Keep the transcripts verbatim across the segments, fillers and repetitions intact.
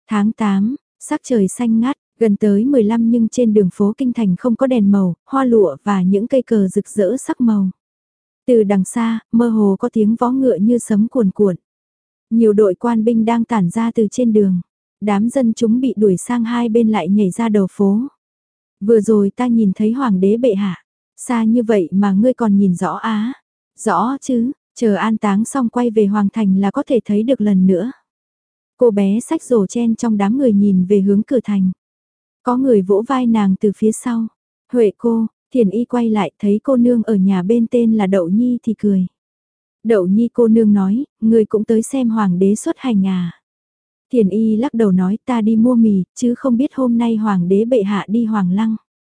Tháng tám, sắc trời xanh ngắt, gần tới mười lăm nhưng trên đường phố kinh thành không có đèn màu, hoa lụa và những cây cờ rực rỡ sắc màu. Từ đằng xa, mơ hồ có tiếng vó ngựa như sấm cuồn cuộn. Nhiều đội quan binh đang tản ra từ trên đường. Đám dân chúng bị đuổi sang hai bên lại nhảy ra đầu phố. Vừa rồi ta nhìn thấy hoàng đế bệ hạ. Xa như vậy mà ngươi còn nhìn rõ á. Rõ chứ, chờ an táng xong quay về hoàng thành là có thể thấy được lần nữa. Cô bé xách rổ chen trong đám người nhìn về hướng cửa thành. Có người vỗ vai nàng từ phía sau. Huệ cô, Thiền Y quay lại thấy cô nương ở nhà bên tên là Đậu Nhi thì cười. Đậu Nhi cô nương nói, người cũng tới xem hoàng đế xuất hành à. Thiền Y lắc đầu nói ta đi mua mì, chứ không biết hôm nay hoàng đế bệ hạ đi hoàng lăng.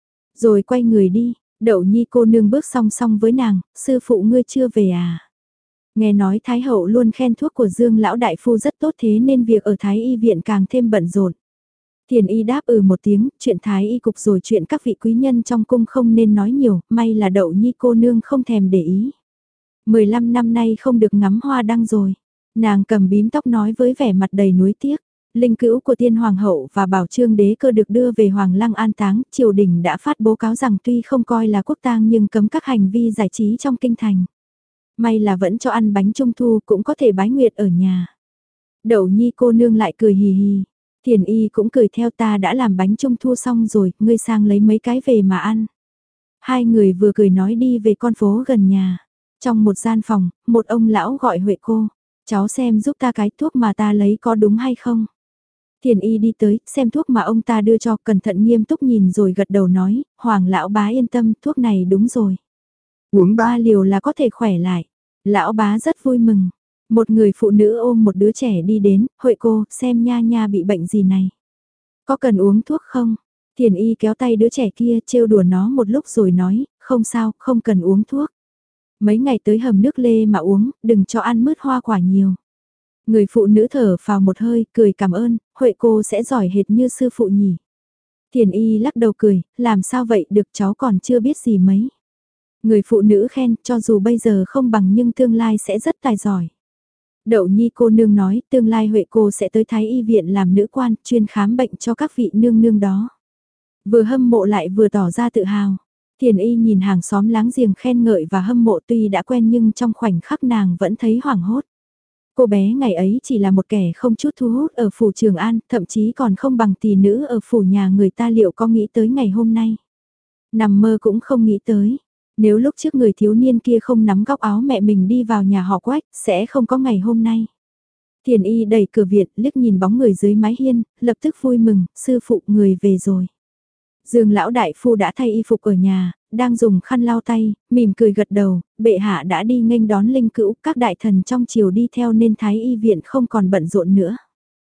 Rồi quay người đi, Đậu Nhi cô nương bước song song với nàng, sư phụ ngươi chưa về à. Nghe nói Thái hậu luôn khen thuốc của Dương lão đại phu rất tốt thế nên việc ở Thái y viện càng thêm bận rộn. Thiền Y đáp ừ một tiếng, chuyện Thái y cục rồi chuyện các vị quý nhân trong cung không nên nói nhiều, may là Đậu Nhi cô nương không thèm để ý. mười lăm năm nay không được ngắm hoa đăng rồi. Nàng cầm bím tóc nói với vẻ mặt đầy nuối tiếc. Linh cữu của tiên hoàng hậu và bảo trương đế cơ được đưa về hoàng lăng an táng, triều đình đã phát bố cáo rằng tuy không coi là quốc tang nhưng cấm các hành vi giải trí trong kinh thành. May là vẫn cho ăn bánh trung thu cũng có thể bái nguyệt ở nhà. Đậu Nhi cô nương lại cười hì hì. Thiền Y cũng cười theo ta đã làm bánh trung thu xong rồi, ngươi sang lấy mấy cái về mà ăn. Hai người vừa cười nói đi về con phố gần nhà. Trong một gian phòng, một ông lão gọi Huệ cô. Cháu xem giúp ta cái thuốc mà ta lấy có đúng hay không. Thiền Y đi tới, xem thuốc mà ông ta đưa cho, cẩn thận nghiêm túc nhìn rồi gật đầu nói, Hoàng lão bá yên tâm, thuốc này đúng rồi. Uống ba liều là có thể khỏe lại. Lão bá rất vui mừng. Một người phụ nữ ôm một đứa trẻ đi đến, Huệ cô, xem nha nha bị bệnh gì này. Có cần uống thuốc không? Thiền Y kéo tay đứa trẻ kia trêu đùa nó một lúc rồi nói, không sao, không cần uống thuốc. Mấy ngày tới hầm nước lê mà uống, đừng cho ăn mứt hoa quả nhiều. Người phụ nữ thở phào một hơi, cười cảm ơn, Huệ cô sẽ giỏi hệt như sư phụ nhỉ. Thiền Y lắc đầu cười, làm sao vậy được cháu còn chưa biết gì mấy. Người phụ nữ khen, cho dù bây giờ không bằng nhưng tương lai sẽ rất tài giỏi. Đậu Nhi cô nương nói, tương lai Huệ cô sẽ tới Thái y viện làm nữ quan, chuyên khám bệnh cho các vị nương nương đó. Vừa hâm mộ lại vừa tỏ ra tự hào. Thiền Y nhìn hàng xóm láng giềng khen ngợi và hâm mộ tuy đã quen nhưng trong khoảnh khắc nàng vẫn thấy hoảng hốt. Cô bé ngày ấy chỉ là một kẻ không chút thu hút ở phủ Trường An, thậm chí còn không bằng tỷ nữ ở phủ nhà người ta liệu có nghĩ tới ngày hôm nay. Nằm mơ cũng không nghĩ tới. Nếu lúc trước người thiếu niên kia không nắm góc áo mẹ mình đi vào nhà họ Quách, sẽ không có ngày hôm nay. Thiền Y đẩy cửa viện, liếc nhìn bóng người dưới mái hiên, lập tức vui mừng, sư phụ người về rồi. Dương lão đại phu đã thay y phục ở nhà, đang dùng khăn lau tay, mỉm cười gật đầu, bệ hạ đã đi nghênh đón linh cữu, các đại thần trong triều đi theo nên Thái y viện không còn bận rộn nữa.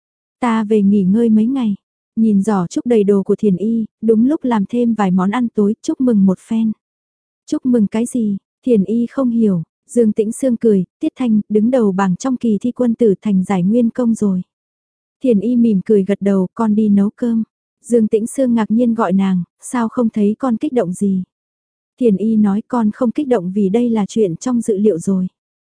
Ta về nghỉ ngơi mấy ngày, nhìn giỏ chúc đầy đồ của Thiền Y, đúng lúc làm thêm vài món ăn tối, chúc mừng một phen. Chúc mừng cái gì? Thiền Y không hiểu. Dương Tĩnh Sương cười, Tiết Thanh, đứng đầu bảng trong kỳ thi quân tử thành giải nguyên công rồi. Thiền Y mỉm cười gật đầu, con đi nấu cơm. Dương Tĩnh Sương ngạc nhiên gọi nàng, sao không thấy con kích động gì? Thiền Y nói con không kích động vì đây là chuyện trong dự liệu rồi.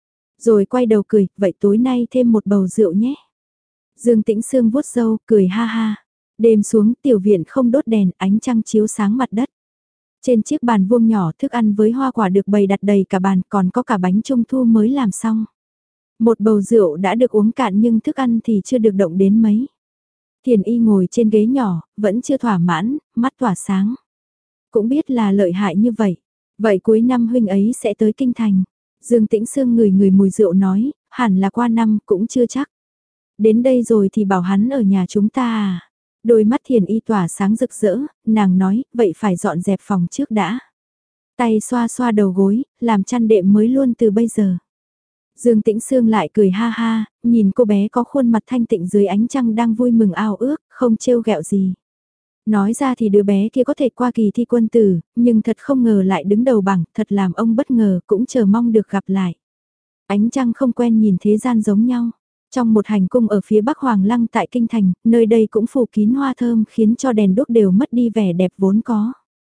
Rồi quay đầu cười, vậy tối nay thêm một bầu rượu nhé. Dương Tĩnh Sương vuốt râu, cười ha ha. Đêm xuống tiểu viện không đốt đèn, ánh trăng chiếu sáng mặt đất. Trên chiếc bàn vuông nhỏ thức ăn với hoa quả được bày đặt đầy cả bàn, còn có cả bánh trung thu mới làm xong. Một bầu rượu đã được uống cạn nhưng thức ăn thì chưa được động đến mấy. Thiền Y ngồi trên ghế nhỏ, vẫn chưa thỏa mãn, mắt tỏa sáng. Cũng biết là lợi hại như vậy. Vậy cuối năm huynh ấy sẽ tới kinh thành. Dương Tĩnh Sương ngửi ngửi mùi rượu nói, hẳn là qua năm cũng chưa chắc. Đến đây rồi thì bảo hắn ở nhà chúng ta à. Đôi mắt Thiền Y tỏa sáng rực rỡ, nàng nói, vậy phải dọn dẹp phòng trước đã. Tay xoa xoa đầu gối, làm chăn đệm mới luôn từ bây giờ. Dương Tĩnh Sương lại cười ha ha, nhìn cô bé có khuôn mặt thanh tịnh dưới ánh trăng đang vui mừng ao ước, không trêu ghẹo gì. Nói ra thì đứa bé kia có thể qua kỳ thi quân tử, nhưng thật không ngờ lại đứng đầu bảng, thật làm ông bất ngờ, cũng chờ mong được gặp lại. Ánh trăng không quen nhìn thế gian giống nhau. Trong một hành cung ở phía bắc Hoàng Lăng tại Kinh Thành, nơi đây cũng phủ kín hoa thơm khiến cho đèn đuốc đều mất đi vẻ đẹp vốn có.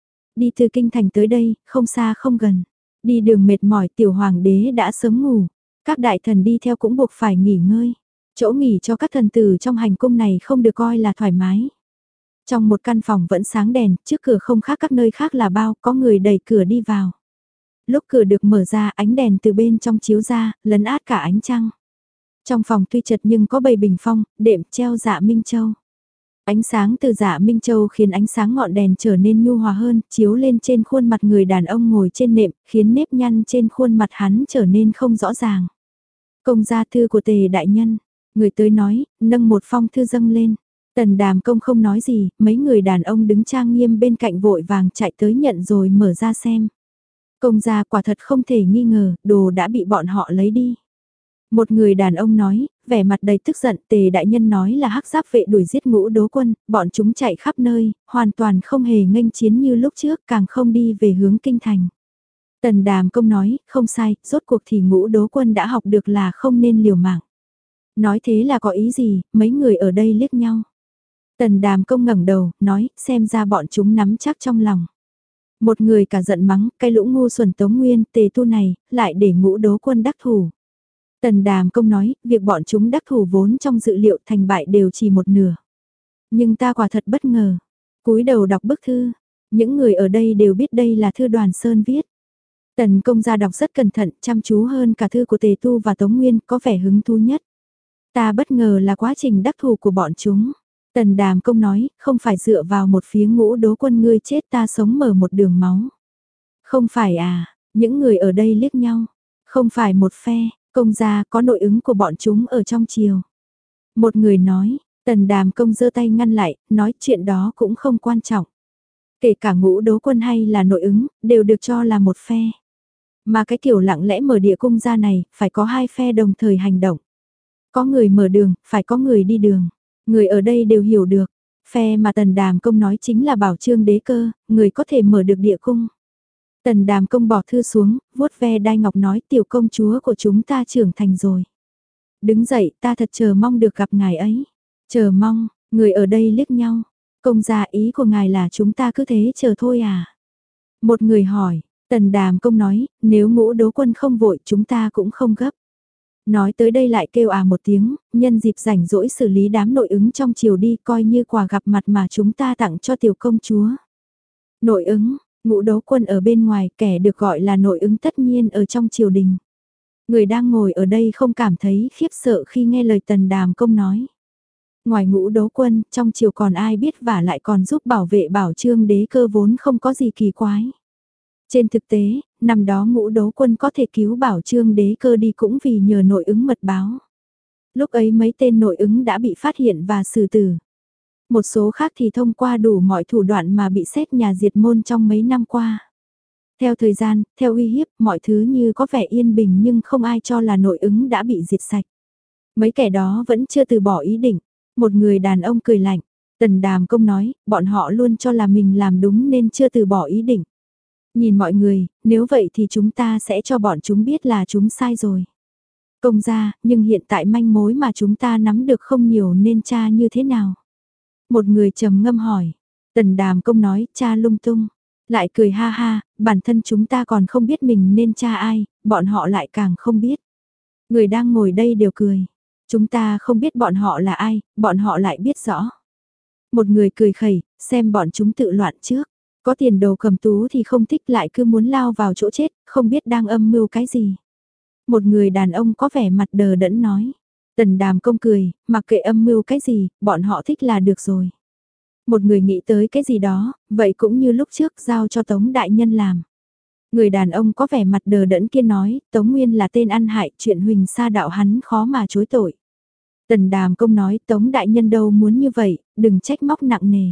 Đi từ Kinh Thành tới đây, không xa không gần. Đi đường mệt mỏi tiểu hoàng đế đã sớm ngủ. Các đại thần đi theo cũng buộc phải nghỉ ngơi. Chỗ nghỉ cho các thần tử trong hành cung này không được coi là thoải mái. Trong một căn phòng vẫn sáng đèn, trước cửa không khác các nơi khác là bao, có người đẩy cửa đi vào. Lúc cửa được mở ra, ánh đèn từ bên trong chiếu ra, lấn át cả ánh trăng. Trong phòng tuy chật nhưng có bầy bình phong, đệm treo dạ Minh Châu. Ánh sáng từ dạ Minh Châu khiến ánh sáng ngọn đèn trở nên nhu hòa hơn, chiếu lên trên khuôn mặt người đàn ông ngồi trên nệm, khiến nếp nhăn trên khuôn mặt hắn trở nên không rõ ràng. Công gia thư của Tề đại nhân, người tới nói, nâng một phong thư dâng lên. Tần Đàm Công không nói gì, mấy người đàn ông đứng trang nghiêm bên cạnh vội vàng chạy tới nhận rồi mở ra xem. Công gia quả thật không thể nghi ngờ, đồ đã bị bọn họ lấy đi. Một người đàn ông nói, vẻ mặt đầy tức giận, Tề đại nhân nói là hắc giáp vệ đuổi giết Ngũ Đố Quân, bọn chúng chạy khắp nơi, hoàn toàn không hề nghênh chiến như lúc trước, càng không đi về hướng kinh thành. Tần Đàm Công nói, không sai, rốt cuộc thì Ngũ Đố Quân đã học được là không nên liều mạng. Nói thế là có ý gì, mấy người ở đây liếc nhau. Tần Đàm Công ngẩng đầu, nói, xem ra bọn chúng nắm chắc trong lòng. Một người cả giận mắng, cái lũ ngu xuẩn Tống Nguyên, Tề tu này, lại để Ngũ Đố Quân đắc thủ. Tần Đàm Công nói, việc bọn chúng đắc thủ vốn trong dự liệu thành bại đều chỉ một nửa. Nhưng ta quả thật bất ngờ. Cúi đầu đọc bức thư, những người ở đây đều biết đây là thư Đoàn Sơn viết. Tần Công gia đọc rất cẩn thận, chăm chú hơn cả thư của Tề Tu và Tống Nguyên, có vẻ hứng thú nhất. Ta bất ngờ là quá trình đắc thủ của bọn chúng. Tần Đàm Công nói, không phải dựa vào một phía Ngũ Đố Quân ngươi chết ta sống mở một đường máu. Không phải à, những người ở đây liếc nhau. Không phải một phe, Công gia có nội ứng của bọn chúng ở trong triều. Một người nói, Tần Đàm Công giơ tay ngăn lại, nói chuyện đó cũng không quan trọng. Kể cả Ngũ Đố Quân hay là nội ứng, đều được cho là một phe. Mà cái kiểu lặng lẽ mở địa cung ra này, phải có hai phe đồng thời hành động. Có người mở đường, phải có người đi đường. Người ở đây đều hiểu được, phe mà Tần Đàm Công nói chính là Bảo Chương Đế Cơ, người có thể mở được địa cung. Tần Đàm Công bỏ thư xuống, vuốt ve đai ngọc nói tiểu công chúa của chúng ta trưởng thành rồi. Đứng dậy, ta thật chờ mong được gặp ngài ấy. Chờ mong, người ở đây liếc nhau. Công gia ý của ngài là chúng ta cứ thế chờ thôi à? Một người hỏi, Tần Đàm Công nói, nếu Ngũ Đố Quân không vội chúng ta cũng không gấp. Nói tới đây lại kêu à một tiếng, nhân dịp rảnh rỗi xử lý đám nội ứng trong chiều đi coi như quà gặp mặt mà chúng ta tặng cho tiểu công chúa. Nội ứng, Ngũ Đố Quân ở bên ngoài, kẻ được gọi là nội ứng tất nhiên ở trong triều đình. Người đang ngồi ở đây không cảm thấy khiếp sợ khi nghe lời Tần Đàm Công nói. Ngoài Ngũ Đố Quân, trong triều còn ai biết và lại còn giúp bảo vệ Bảo Chương Đế Cơ vốn không có gì kỳ quái. Trên thực tế, năm đó Ngũ Đố Quân có thể cứu Bảo Chương Đế Cơ đi cũng vì nhờ nội ứng mật báo. Lúc ấy mấy tên nội ứng đã bị phát hiện và xử tử. Một số khác thì thông qua đủ mọi thủ đoạn mà bị xét nhà diệt môn trong mấy năm qua. Theo thời gian, theo uy hiếp, mọi thứ như có vẻ yên bình nhưng không ai cho là nội ứng đã bị diệt sạch. Mấy kẻ đó vẫn chưa từ bỏ ý định. Một người đàn ông cười lạnh. Tần Đàm Công nói, bọn họ luôn cho là mình làm đúng nên chưa từ bỏ ý định. Nhìn mọi người, nếu vậy thì chúng ta sẽ cho bọn chúng biết là chúng sai rồi. Công gia, nhưng hiện tại manh mối mà chúng ta nắm được không nhiều nên tra như thế nào? Một người trầm ngâm hỏi. Tần Đàm Công nói, tra lung tung. Lại cười ha ha, bản thân chúng ta còn không biết mình nên tra ai, bọn họ lại càng không biết. Người đang ngồi đây đều cười. Chúng ta không biết bọn họ là ai, bọn họ lại biết rõ. Một người cười khẩy, xem bọn chúng tự loạn trước. Có tiền đồ cầm tú thì không thích lại cứ muốn lao vào chỗ chết, không biết đang âm mưu cái gì. Một người đàn ông có vẻ mặt đờ đẫn nói. Tần Đàm Công cười, mặc kệ âm mưu cái gì, bọn họ thích là được rồi. Một người nghĩ tới cái gì đó, vậy cũng như lúc trước giao cho Tống Đại Nhân làm. Người đàn ông có vẻ mặt đờ đẫn kia nói, Tống Nguyên là tên ăn hại, chuyện Huỳnh Sa đạo hắn khó mà chối tội. Tần Đàm Công nói, Tống Đại Nhân đâu muốn như vậy, đừng trách móc nặng nề.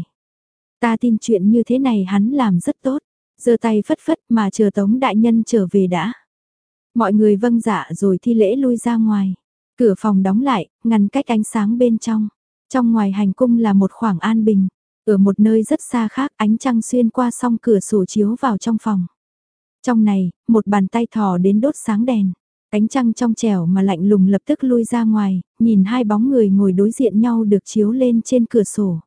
Ta tin chuyện như thế này hắn làm rất tốt, giơ tay phất phất mà chờ Tống Đại Nhân trở về đã. Mọi người vâng dạ rồi thi lễ lui ra ngoài. Cửa phòng đóng lại, ngăn cách ánh sáng bên trong. Trong ngoài hành cung là một khoảng an bình. Ở một nơi rất xa khác ánh trăng xuyên qua song cửa sổ chiếu vào trong phòng. Trong này, một bàn tay thò đến đốt sáng đèn. Ánh trăng trong trẻo mà lạnh lùng lập tức lui ra ngoài, nhìn hai bóng người ngồi đối diện nhau được chiếu lên trên cửa sổ.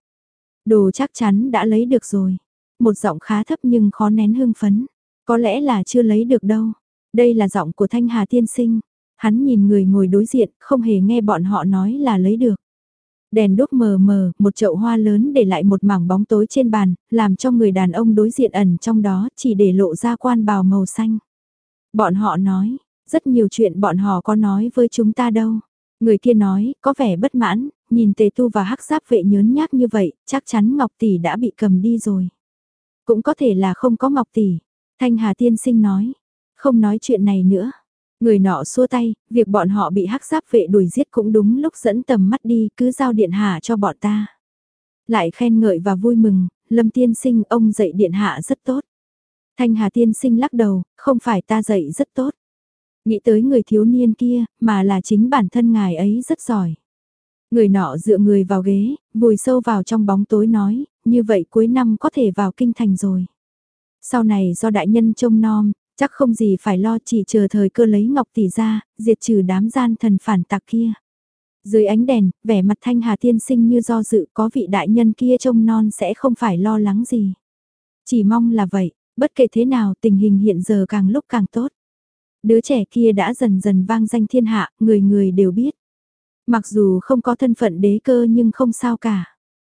Đồ chắc chắn đã lấy được rồi. Một giọng khá thấp nhưng khó nén hưng phấn. Có lẽ là chưa lấy được đâu. Đây là giọng của Thanh Hà tiên sinh. Hắn nhìn người ngồi đối diện, không hề nghe bọn họ nói là lấy được. Đèn đốt mờ mờ, một chậu hoa lớn để lại một mảng bóng tối trên bàn, làm cho người đàn ông đối diện ẩn trong đó chỉ để lộ ra quan bào màu xanh. Bọn họ nói, rất nhiều chuyện bọn họ có nói với chúng ta đâu. Người kia nói, có vẻ bất mãn, nhìn Tề Tu và Hắc Giáp Vệ nhớn nhác như vậy, chắc chắn Ngọc Tỷ đã bị cầm đi rồi. Cũng có thể là không có Ngọc Tỷ. Thanh Hà tiên sinh nói, không nói chuyện này nữa. Người nọ xua tay, việc bọn họ bị Hắc Giáp Vệ đuổi giết cũng đúng lúc dẫn tầm mắt đi, cứ giao điện hạ cho bọn ta. Lại khen ngợi và vui mừng, Lâm tiên sinh ông dạy điện hạ rất tốt. Thanh Hà tiên sinh lắc đầu, không phải ta dạy rất tốt. Nghĩ tới người thiếu niên kia, mà là chính bản thân ngài ấy rất giỏi. Người nọ dựa người vào ghế, vùi sâu vào trong bóng tối nói, như vậy cuối năm có thể vào kinh thành rồi. Sau này do đại nhân trông nom, chắc không gì phải lo, chỉ chờ thời cơ lấy Ngọc Tỷ ra, diệt trừ đám gian thần phản tặc kia. Dưới ánh đèn, vẻ mặt Thanh Hà tiên sinh như do dự, có vị đại nhân kia trông non sẽ không phải lo lắng gì. Chỉ mong là vậy, bất kể thế nào tình hình hiện giờ càng lúc càng tốt. Đứa trẻ kia đã dần dần vang danh thiên hạ, người người đều biết. Mặc dù không có thân phận đế cơ nhưng không sao cả.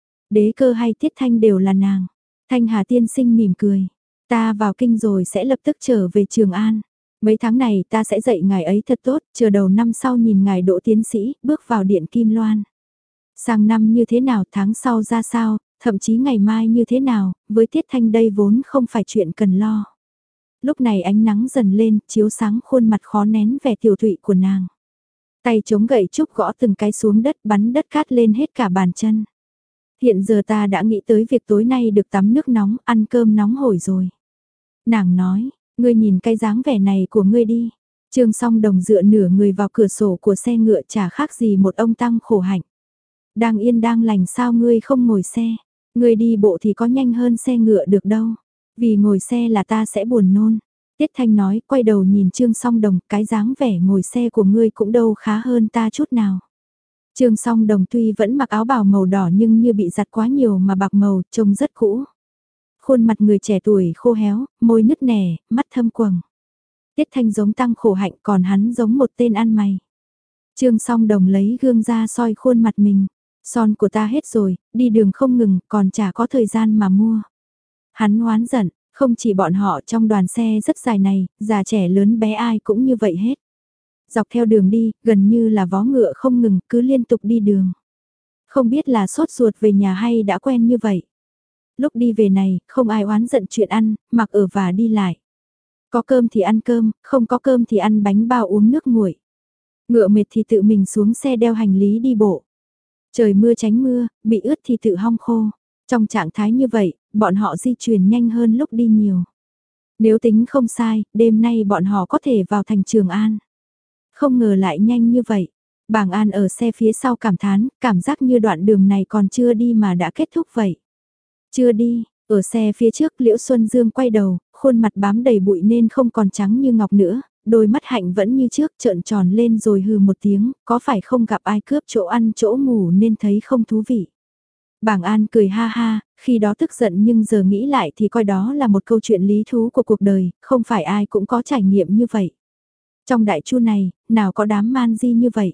Đế cơ hay Tiết Thanh đều là nàng. Thanh Hà tiên sinh mỉm cười. Ta vào kinh rồi sẽ lập tức trở về Trường An. Mấy tháng này ta sẽ dạy ngài ấy thật tốt, chờ đầu năm sau nhìn ngài đỗ tiến sĩ, bước vào điện Kim Loan. Sang năm như thế nào, tháng sau ra sao, thậm chí ngày mai như thế nào, với Tiết Thanh đây vốn không phải chuyện cần lo. Lúc này ánh nắng dần lên, chiếu sáng khuôn mặt khó nén vẻ tiểu thụy của nàng. Tay chống gậy trúc gõ từng cái xuống đất, bắn đất cát lên hết cả bàn chân. Hiện giờ ta đã nghĩ tới việc tối nay được tắm nước nóng, ăn cơm nóng hổi rồi. Nàng nói, ngươi nhìn cái dáng vẻ này của ngươi đi. Trương Song Đồng dựa nửa người vào cửa sổ của xe ngựa chả khác gì một ông tăng khổ hạnh. Đang yên đang lành sao ngươi không ngồi xe. Ngươi đi bộ thì có nhanh hơn xe ngựa được đâu. Vì ngồi xe là ta sẽ buồn nôn. Tiết Thanh nói, quay đầu nhìn Trương Song Đồng, cái dáng vẻ ngồi xe của ngươi cũng đâu khá hơn ta chút nào. Trương Song Đồng tuy vẫn mặc áo bào màu đỏ nhưng như bị giặt quá nhiều mà bạc màu, trông rất cũ. Khuôn mặt người trẻ tuổi khô héo, môi nứt nẻ, mắt thâm quầng. Tiết Thanh giống tăng khổ hạnh, còn hắn giống một tên ăn mày. Trương Song Đồng lấy gương ra soi khuôn mặt mình. Son của ta hết rồi, đi đường không ngừng, còn chả có thời gian mà mua. Hắn oán giận, không chỉ bọn họ trong đoàn xe rất dài này, già trẻ lớn bé ai cũng như vậy hết. Dọc theo đường đi, gần như là vó ngựa không ngừng, cứ liên tục đi đường. Không biết là sốt ruột về nhà hay đã quen như vậy. Lúc đi về này, không ai oán giận chuyện ăn, mặc ở và đi lại. Có cơm thì ăn cơm, không có cơm thì ăn bánh bao uống nước nguội. Ngựa mệt thì tự mình xuống xe đeo hành lý đi bộ. Trời mưa tránh mưa, bị ướt thì tự hong khô. Trong trạng thái như vậy, bọn họ di chuyển nhanh hơn lúc đi nhiều. Nếu tính không sai, đêm nay bọn họ có thể vào thành Trường An. Không ngờ lại nhanh như vậy. Bàng An ở xe phía sau cảm thán, cảm giác như đoạn đường này còn chưa đi mà đã kết thúc vậy. Chưa đi, ở xe phía trước Liễu Xuân Dương quay đầu, khuôn mặt bám đầy bụi nên không còn trắng như ngọc nữa, đôi mắt hạnh vẫn như trước trợn tròn lên rồi hừ một tiếng, có phải không gặp ai cướp chỗ ăn chỗ ngủ nên thấy không thú vị. Bàng An cười ha ha, khi đó tức giận nhưng giờ nghĩ lại thì coi đó là một câu chuyện lý thú của cuộc đời, không phải ai cũng có trải nghiệm như vậy. Trong đại chu này, nào có đám man di như vậy?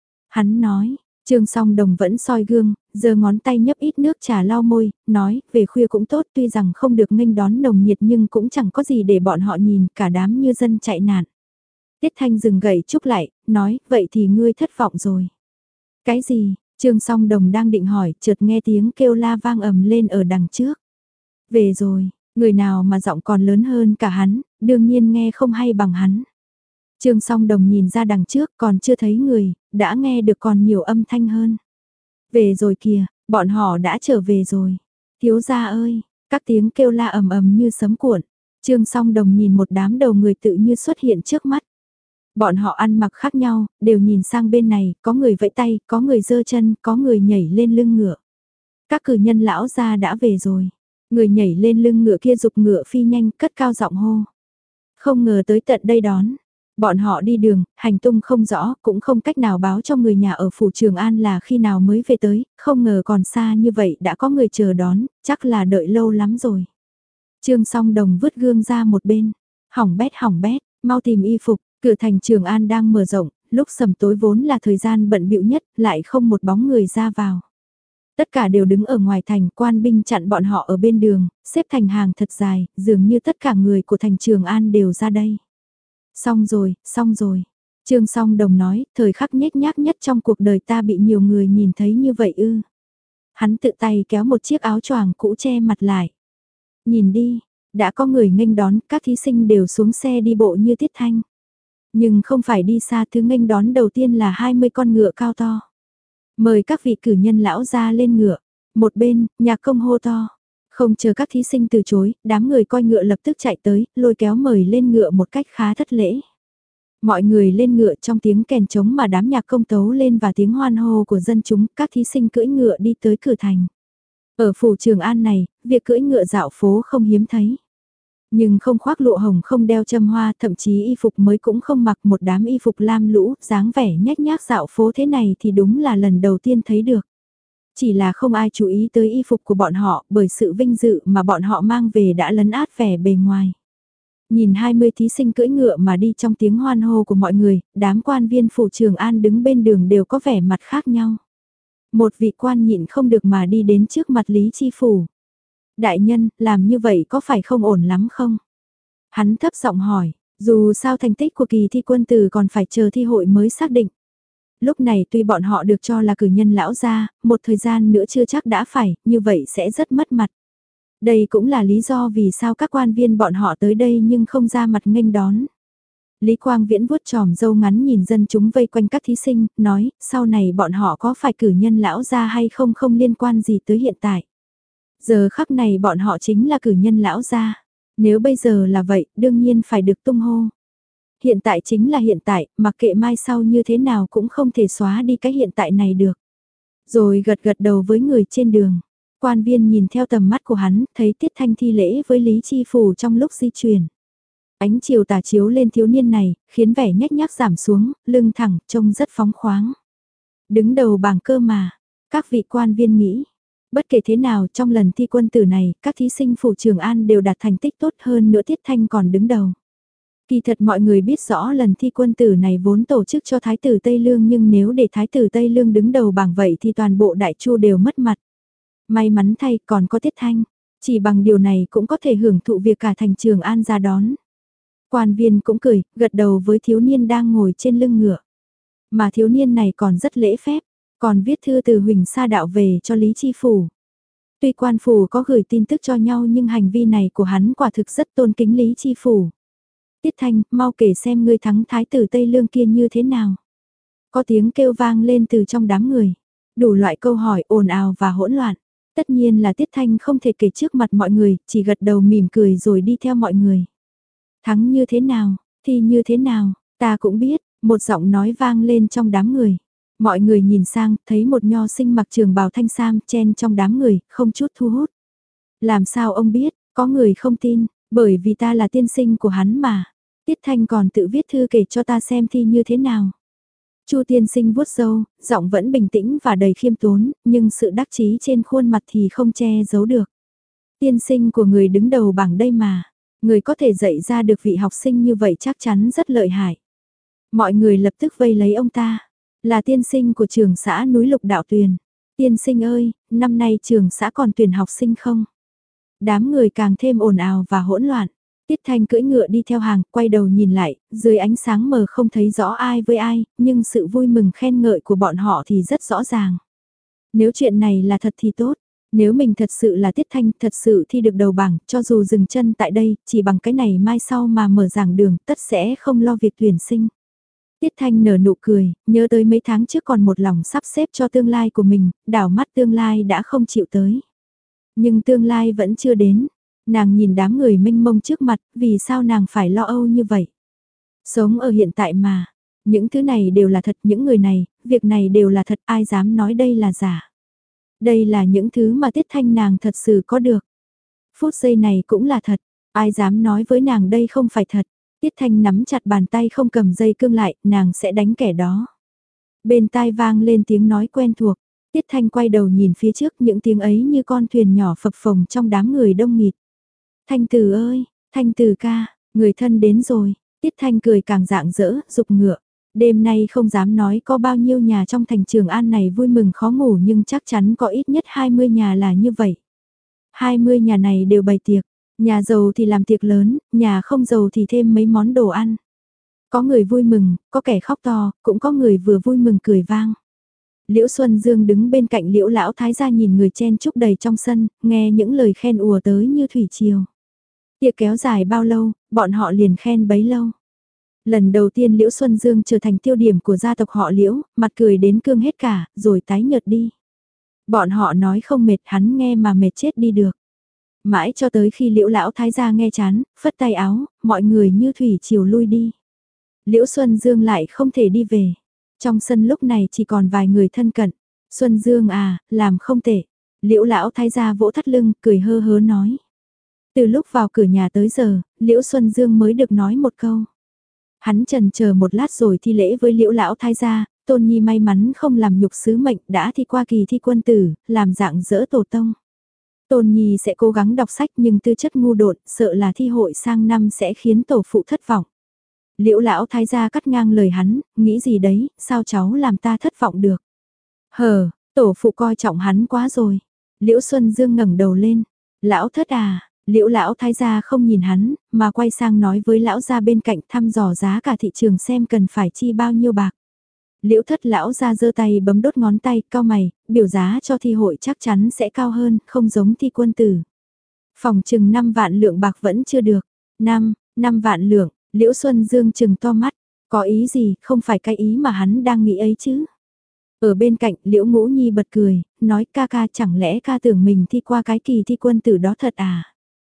Hắn nói, Trương Song Đồng vẫn soi gương, giơ ngón tay nhấp ít nước trà lau môi, nói, về khuya cũng tốt tuy rằng không được nghênh đón nồng nhiệt nhưng cũng chẳng có gì để bọn họ nhìn, cả đám như dân chạy nạn. Tiết Thanh dừng gậy trúc lại, nói, vậy thì ngươi thất vọng rồi. Cái gì? Trương Song Đồng đang định hỏi, chợt nghe tiếng kêu la vang ầm lên ở đằng trước. Về rồi, người nào mà giọng còn lớn hơn cả hắn, đương nhiên nghe không hay bằng hắn. Trương Song Đồng nhìn ra đằng trước còn chưa thấy người, đã nghe được còn nhiều âm thanh hơn. Về rồi kìa, bọn họ đã trở về rồi. Thiếu gia ơi, các tiếng kêu la ầm ầm như sấm cuộn. Trương Song Đồng nhìn một đám đầu người tự như xuất hiện trước mắt. Bọn họ ăn mặc khác nhau, đều nhìn sang bên này, có người vẫy tay, có người giơ chân, có người nhảy lên lưng ngựa. Các cử nhân lão gia đã về rồi. Người nhảy lên lưng ngựa kia giục ngựa phi nhanh, cất cao giọng hô. Không ngờ tới tận đây đón. Bọn họ đi đường, hành tung không rõ, cũng không cách nào báo cho người nhà ở phủ Trường An là khi nào mới về tới, không ngờ còn xa như vậy đã có người chờ đón, chắc là đợi lâu lắm rồi. Trương Song Đồng vứt gương ra một bên, hỏng bét hỏng bét, mau tìm y phục, cửa thành Trường An đang mở rộng, lúc sầm tối vốn là thời gian bận bịu nhất, lại không một bóng người ra vào. Tất cả đều đứng ở ngoài thành, quan binh chặn bọn họ ở bên đường, xếp thành hàng thật dài, dường như tất cả người của thành Trường An đều ra đây. Xong rồi, xong rồi. Trương Song Đồng nói, thời khắc nhếch nhác nhất trong cuộc đời ta bị nhiều người nhìn thấy như vậy ư. Hắn tự tay kéo một chiếc áo choàng cũ che mặt lại. Nhìn đi, đã có người nghênh đón, các thí sinh đều xuống xe đi bộ như Tiết Thanh. Nhưng không phải đi xa, thứ nghênh đón đầu tiên là hai mươi con ngựa cao to. Mời các vị cử nhân lão ra lên ngựa. Một bên, nhạc công hô to. Không chờ các thí sinh từ chối, đám người coi ngựa lập tức chạy tới, lôi kéo mời lên ngựa một cách khá thất lễ. Mọi người lên ngựa trong tiếng kèn trống mà đám nhạc công tấu lên và tiếng hoan hô của dân chúng, các thí sinh cưỡi ngựa đi tới cửa thành. Ở phủ Trường An này, việc cưỡi ngựa dạo phố không hiếm thấy. Nhưng không khoác lụa hồng, không đeo châm hoa, thậm chí y phục mới cũng không mặc, một đám y phục lam lũ, dáng vẻ nhếch nhác dạo phố thế này thì đúng là lần đầu tiên thấy được. Chỉ là không ai chú ý tới y phục của bọn họ, bởi sự vinh dự mà bọn họ mang về đã lấn át vẻ bề ngoài. Nhìn hai mươi thí sinh cưỡi ngựa mà đi trong tiếng hoan hô của mọi người, đám quan viên phủ Trường An đứng bên đường đều có vẻ mặt khác nhau. Một vị quan nhịn không được mà đi đến trước mặt Lý Chi Phủ. Đại nhân, làm như vậy có phải không ổn lắm không? Hắn thấp giọng hỏi, dù sao thành tích của kỳ thi quân tử còn phải chờ thi hội mới xác định. Lúc này tuy bọn họ được cho là cử nhân lão gia, một thời gian nữa chưa chắc đã phải, như vậy sẽ rất mất mặt. Đây cũng là lý do vì sao các quan viên bọn họ tới đây nhưng không ra mặt nghênh đón. Lý Quang Viễn vuốt tròm râu ngắn nhìn dân chúng vây quanh các thí sinh, nói, sau này bọn họ có phải cử nhân lão gia hay không không liên quan gì tới hiện tại. Giờ khắc này bọn họ chính là cử nhân lão gia. Nếu bây giờ là vậy, đương nhiên phải được tung hô. Hiện tại chính là hiện tại, mặc kệ mai sau như thế nào cũng không thể xóa đi cái hiện tại này được. Rồi gật gật đầu với người trên đường. Quan viên nhìn theo tầm mắt của hắn, thấy Tiết Thanh thi lễ với Lý Chi Phủ trong lúc di chuyển. Ánh chiều tà chiếu lên thiếu niên này, khiến vẻ nhếch nhác giảm xuống, lưng thẳng, trông rất phóng khoáng. Đứng đầu bảng cơ mà, các vị quan viên nghĩ. Bất kể thế nào trong lần thi quân tử này, các thí sinh phủ Trường An đều đạt thành tích tốt hơn nữa, Tiết Thanh còn đứng đầu. Kỳ thật mọi người biết rõ lần thi quân tử này vốn tổ chức cho Thái tử Tây Lương, nhưng nếu để Thái tử Tây Lương đứng đầu bảng vậy thì toàn bộ Đại Chu đều mất mặt. May mắn thay còn có Tiết Thanh, chỉ bằng điều này cũng có thể hưởng thụ việc cả thành Trường An ra đón. Quan viên cũng cười, gật đầu với thiếu niên đang ngồi trên lưng ngựa. Mà thiếu niên này còn rất lễ phép, còn viết thư từ Huỳnh Sa Đạo về cho Lý Chi Phủ. Tuy quan phủ có gửi tin tức cho nhau nhưng hành vi này của hắn quả thực rất tôn kính Lý Chi Phủ. Tiết Thanh, mau kể xem ngươi thắng Thái tử Tây Lương kia như thế nào. Có tiếng kêu vang lên từ trong đám người. Đủ loại câu hỏi ồn ào và hỗn loạn. Tất nhiên là Tiết Thanh không thể kể trước mặt mọi người, chỉ gật đầu mỉm cười rồi đi theo mọi người. Thắng như thế nào, thi như thế nào, ta cũng biết, một giọng nói vang lên trong đám người. Mọi người nhìn sang, thấy một nho sinh mặc trường bào thanh sam chen trong đám người, không chút thu hút. Làm sao ông biết, có người không tin, bởi vì ta là tiên sinh của hắn mà. Tiết Thanh còn tự viết thư kể cho ta xem thi như thế nào. Chu tiên sinh vuốt râu, giọng vẫn bình tĩnh và đầy khiêm tốn, nhưng sự đắc chí trên khuôn mặt thì không che giấu được. Tiên sinh của người đứng đầu bảng đây mà, người có thể dạy ra được vị học sinh như vậy chắc chắn rất lợi hại. Mọi người lập tức vây lấy ông ta, là tiên sinh của trường xã núi Lục Đạo Tuyền. Tiên sinh ơi, năm nay trường xã còn tuyển học sinh không? Đám người càng thêm ồn ào và hỗn loạn. Tiết Thanh cưỡi ngựa đi theo hàng, quay đầu nhìn lại, dưới ánh sáng mờ không thấy rõ ai với ai, nhưng sự vui mừng khen ngợi của bọn họ thì rất rõ ràng. Nếu chuyện này là thật thì tốt, nếu mình thật sự là Tiết Thanh, thật sự thi được đầu bảng, cho dù dừng chân tại đây, chỉ bằng cái này mai sau mà mở giảng đường, tất sẽ không lo việc tuyển sinh. Tiết Thanh nở nụ cười, nhớ tới mấy tháng trước còn một lòng sắp xếp cho tương lai của mình, đảo mắt tương lai đã không chịu tới. Nhưng tương lai vẫn chưa đến. Nàng nhìn đám người mênh mông trước mặt, vì sao nàng phải lo âu như vậy? Sống ở hiện tại mà, những thứ này đều là thật, những người này, việc này đều là thật, ai dám nói đây là giả. Đây là những thứ mà Tiết Thanh nàng thật sự có được. Phút giây này cũng là thật, ai dám nói với nàng đây không phải thật. Tiết Thanh nắm chặt bàn tay không cầm dây cương lại, nàng sẽ đánh kẻ đó. Bên tai vang lên tiếng nói quen thuộc. Tiết Thanh quay đầu nhìn phía trước, những tiếng ấy như con thuyền nhỏ phập phồng trong đám người đông nghịt. Thanh Từ ơi, Thanh Từ ca, người thân đến rồi. Tiết Thanh cười càng rạng rỡ, dục ngựa. Đêm nay không dám nói có bao nhiêu nhà trong thành Trường An này vui mừng khó ngủ nhưng chắc chắn có ít nhất hai mươi nhà là như vậy. hai mươi nhà này đều bày tiệc, nhà giàu thì làm tiệc lớn, nhà không giàu thì thêm mấy món đồ ăn. Có người vui mừng, có kẻ khóc to, cũng có người vừa vui mừng cười vang. Liễu Xuân Dương đứng bên cạnh Liễu lão thái gia nhìn người chen chúc đầy trong sân, nghe những lời khen ùa tới như thủy triều. Tiệc kéo dài bao lâu, bọn họ liền khen bấy lâu. Lần đầu tiên Liễu Xuân Dương trở thành tiêu điểm của gia tộc họ Liễu, mặt cười đến cương hết cả, rồi tái nhợt đi. Bọn họ nói không mệt, hắn nghe mà mệt chết đi được. Mãi cho tới khi Liễu lão thái gia nghe chán, phất tay áo, mọi người như thủy triều lui đi. Liễu Xuân Dương lại không thể đi về. Trong sân lúc này chỉ còn vài người thân cận. Xuân Dương à, làm không tệ. Liễu lão thái gia vỗ thắt lưng, cười hơ hớ nói. Từ lúc vào cửa nhà tới giờ, Liễu Xuân Dương mới được nói một câu. Hắn trần chờ một lát rồi thi lễ với Liễu lão thái gia, Tôn Nhi may mắn không làm nhục sứ mệnh đã thi qua kỳ thi quân tử, làm dạng dỡ tổ tông. Tôn Nhi sẽ cố gắng đọc sách nhưng tư chất ngu đột, sợ là thi hội sang năm sẽ khiến tổ phụ thất vọng. Liễu lão thái gia cắt ngang lời hắn, nghĩ gì đấy, sao cháu làm ta thất vọng được. Hờ, tổ phụ coi trọng hắn quá rồi. Liễu Xuân Dương ngẩng đầu lên. Lão thất à, Liễu lão thái gia không nhìn hắn, mà quay sang nói với lão gia bên cạnh thăm dò giá cả thị trường xem cần phải chi bao nhiêu bạc. Liễu thất lão gia giơ tay bấm đốt ngón tay, cau mày, biểu giá cho thi hội chắc chắn sẽ cao hơn, không giống thi quân tử. Phòng chừng năm vạn lượng bạc vẫn chưa được. năm, năm vạn lượng, Liễu Xuân Dương chừng to mắt, có ý gì, không phải cái ý mà hắn đang nghĩ ấy chứ. Ở bên cạnh Liễu Ngũ Nhi bật cười, nói ca ca chẳng lẽ ca tưởng mình thi qua cái kỳ thi quân tử đó thật à.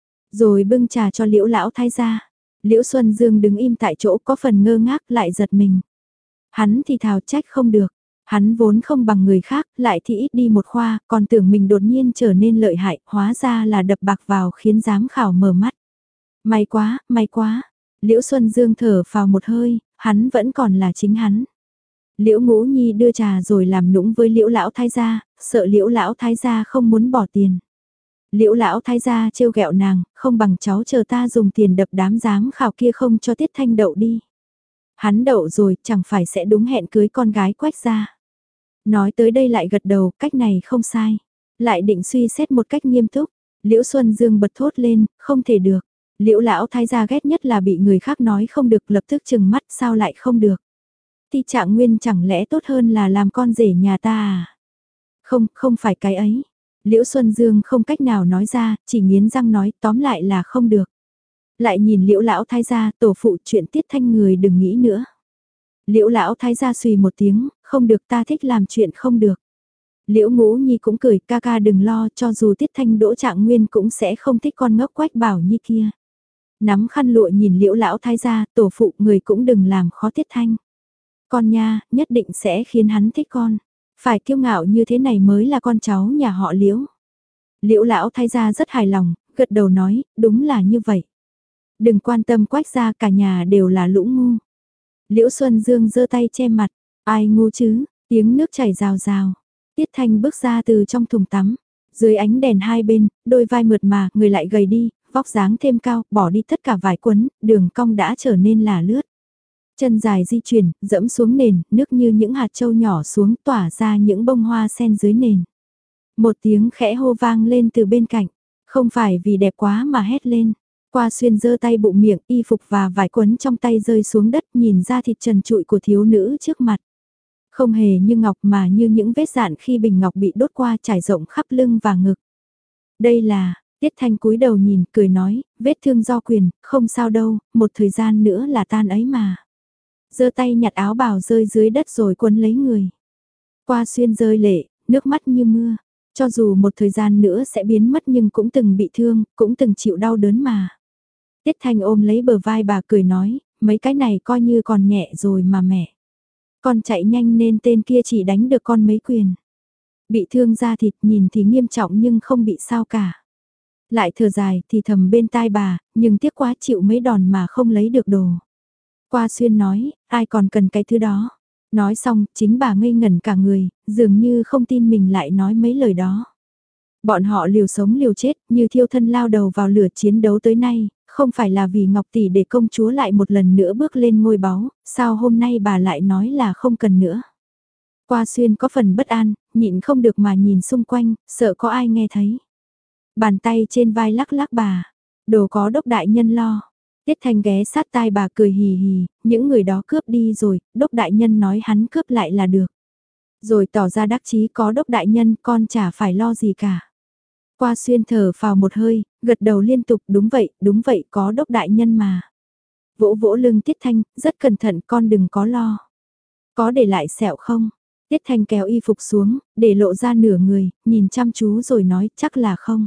Rồi bưng trà cho Liễu lão thái gia. Liễu Xuân Dương đứng im tại chỗ có phần ngơ ngác lại giật mình. Hắn thì thào trách không được, hắn vốn không bằng người khác, lại thì ít đi một khoa, còn tưởng mình đột nhiên trở nên lợi hại, hóa ra là đập bạc vào khiến giám khảo mở mắt. May quá, may quá. Liễu Xuân Dương thở phào một hơi, hắn vẫn còn là chính hắn. Liễu Ngũ Nhi đưa trà rồi làm nũng với Liễu lão thái gia, sợ Liễu lão thái gia không muốn bỏ tiền. Liễu lão thái gia trêu ghẹo nàng, không bằng cháu chờ ta dùng tiền đập đám giám khảo kia không cho Tiết Thanh đậu đi. Hắn đậu rồi, chẳng phải sẽ đúng hẹn cưới con gái Quách gia. Nói tới đây lại gật đầu, cách này không sai. Lại định suy xét một cách nghiêm túc. Liễu Xuân Dương bật thốt lên, không thể được. Liễu lão thái gia ghét nhất là bị người khác nói không được, lập tức chừng mắt, sao lại không được. Ti Trạng Nguyên chẳng lẽ tốt hơn là làm con rể nhà ta à? Không, không phải cái ấy. Liễu Xuân Dương không cách nào nói ra, chỉ nghiến răng nói tóm lại là không được. Lại nhìn Liễu lão thái gia, tổ phụ chuyện Tiết Thanh người đừng nghĩ nữa. Liễu lão thái gia xùy một tiếng, không được, ta thích làm chuyện không được. Liễu Ngũ Nhi cũng cười, ca ca đừng lo, cho dù Tiết Thanh Đỗ Trạng Nguyên cũng sẽ không thích con ngốc Quách Bảo Nhi kia. Nắm khăn lụa nhìn Liễu lão thái gia, tổ phụ người cũng đừng làm khó Tiết Thanh. Con nha, nhất định sẽ khiến hắn thích con. Phải kiêu ngạo như thế này mới là con cháu nhà họ Liễu. Liễu lão thái gia rất hài lòng, gật đầu nói, đúng là như vậy. Đừng quan tâm Quách gia, cả nhà đều là lũ ngu. Liễu Xuân Dương giơ tay che mặt, ai ngu chứ, tiếng nước chảy rào rào. Tiết Thanh bước ra từ trong thùng tắm, dưới ánh đèn hai bên, đôi vai mượt mà, người lại gầy đi, vóc dáng thêm cao, bỏ đi tất cả vải quấn, đường cong đã trở nên là lướt. Chân dài di chuyển, dẫm xuống nền, nước như những hạt châu nhỏ xuống tỏa ra những bông hoa sen dưới nền. Một tiếng khẽ hô vang lên từ bên cạnh, không phải vì đẹp quá mà hét lên. Qua Xuyên giơ tay bụng miệng, y phục và vải quấn trong tay rơi xuống đất, nhìn ra thịt trần trụi của thiếu nữ trước mặt. Không hề như ngọc mà như những vết dạn khi bình ngọc bị đốt qua trải rộng khắp lưng và ngực. Đây là, Tiết Thanh cúi đầu nhìn, cười nói, vết thương do quyền, không sao đâu, một thời gian nữa là tan ấy mà. Giơ tay nhặt áo bào rơi dưới đất rồi quấn lấy người. Qua Xuyên rơi lệ, nước mắt như mưa. Cho dù một thời gian nữa sẽ biến mất nhưng cũng từng bị thương, cũng từng chịu đau đớn mà. Tiết Thanh ôm lấy bờ vai bà cười nói, mấy cái này coi như còn nhẹ rồi mà mẹ. Con chạy nhanh nên tên kia chỉ đánh được con mấy quyền. Bị thương da thịt nhìn thì nghiêm trọng nhưng không bị sao cả. Lại thở dài thì thầm bên tai bà, nhưng tiếc quá chịu mấy đòn mà không lấy được đồ. Qua Xuyên nói, ai còn cần cái thứ đó. Nói xong, chính bà ngây ngẩn cả người, dường như không tin mình lại nói mấy lời đó. Bọn họ liều sống liều chết, như thiêu thân lao đầu vào lửa chiến đấu tới nay, không phải là vì Ngọc Tỷ để công chúa lại một lần nữa bước lên ngôi báu, sao hôm nay bà lại nói là không cần nữa. Qua Xuyên có phần bất an, nhịn không được mà nhìn xung quanh, sợ có ai nghe thấy. Bàn tay trên vai lắc lắc bà, đồ có đốc đại nhân lo. Tiết Thanh ghé sát tai bà cười hì hì, những người đó cướp đi rồi, đốc đại nhân nói hắn cướp lại là được. Rồi tỏ ra đắc chí có đốc đại nhân con chả phải lo gì cả. Qua Xuyên thở phào một hơi, gật đầu liên tục đúng vậy, đúng vậy có đốc đại nhân mà. Vỗ vỗ lưng Tiết Thanh, rất cẩn thận con đừng có lo. Có để lại sẹo không? Tiết Thanh kéo y phục xuống, để lộ ra nửa người, nhìn chăm chú rồi nói chắc là không.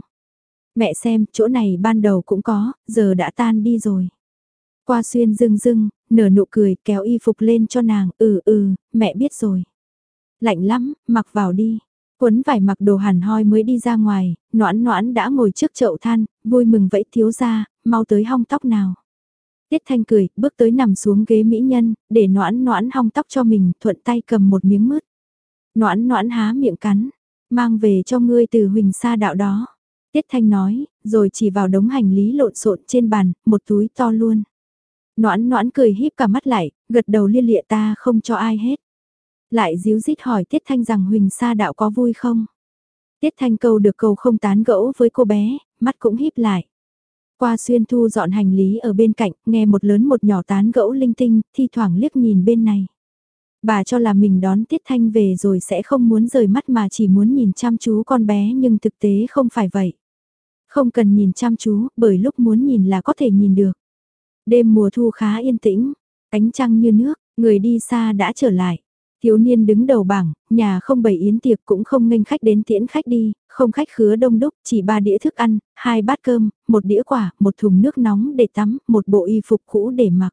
Mẹ xem, chỗ này ban đầu cũng có, giờ đã tan đi rồi. Qua Xuyên rưng rưng, nở nụ cười, kéo y phục lên cho nàng, ừ ừ, mẹ biết rồi. Lạnh lắm, mặc vào đi. Quấn vải mặc đồ hẳn hoi mới đi ra ngoài, Noãn Noãn đã ngồi trước chậu than, vui mừng vẫy thiếu ra, mau tới hong tóc nào. Tiết Thanh cười, bước tới nằm xuống ghế mỹ nhân, để Noãn Noãn hong tóc cho mình, thuận tay cầm một miếng mứt. Noãn Noãn há miệng cắn, mang về cho ngươi từ Huỳnh Sa đạo đó. Tiết Thanh nói, rồi chỉ vào đống hành lý lộn xộn trên bàn, một túi to luôn. Noãn Noãn cười híp cả mắt lại, gật đầu lia lịa ta không cho ai hết. Lại díu dít hỏi Tiết Thanh rằng Huỳnh Sa đạo có vui không? Tiết Thanh câu được câu không tán gẫu với cô bé, mắt cũng híp lại. Qua Xuyên thu dọn hành lý ở bên cạnh, nghe một lớn một nhỏ tán gẫu linh tinh, thi thoảng liếc nhìn bên này. Bà cho là mình đón Tiết Thanh về rồi sẽ không muốn rời mắt mà chỉ muốn nhìn chăm chú con bé nhưng thực tế không phải vậy. Không cần nhìn chăm chú, bởi lúc muốn nhìn là có thể nhìn được. Đêm mùa thu khá yên tĩnh, ánh trăng như nước, người đi xa đã trở lại. Thiếu niên đứng đầu bảng, nhà không bày yến tiệc cũng không nghênh khách đến tiễn khách đi, không khách khứa đông đúc, chỉ ba đĩa thức ăn, hai bát cơm, một đĩa quả, một thùng nước nóng để tắm, một bộ y phục cũ để mặc.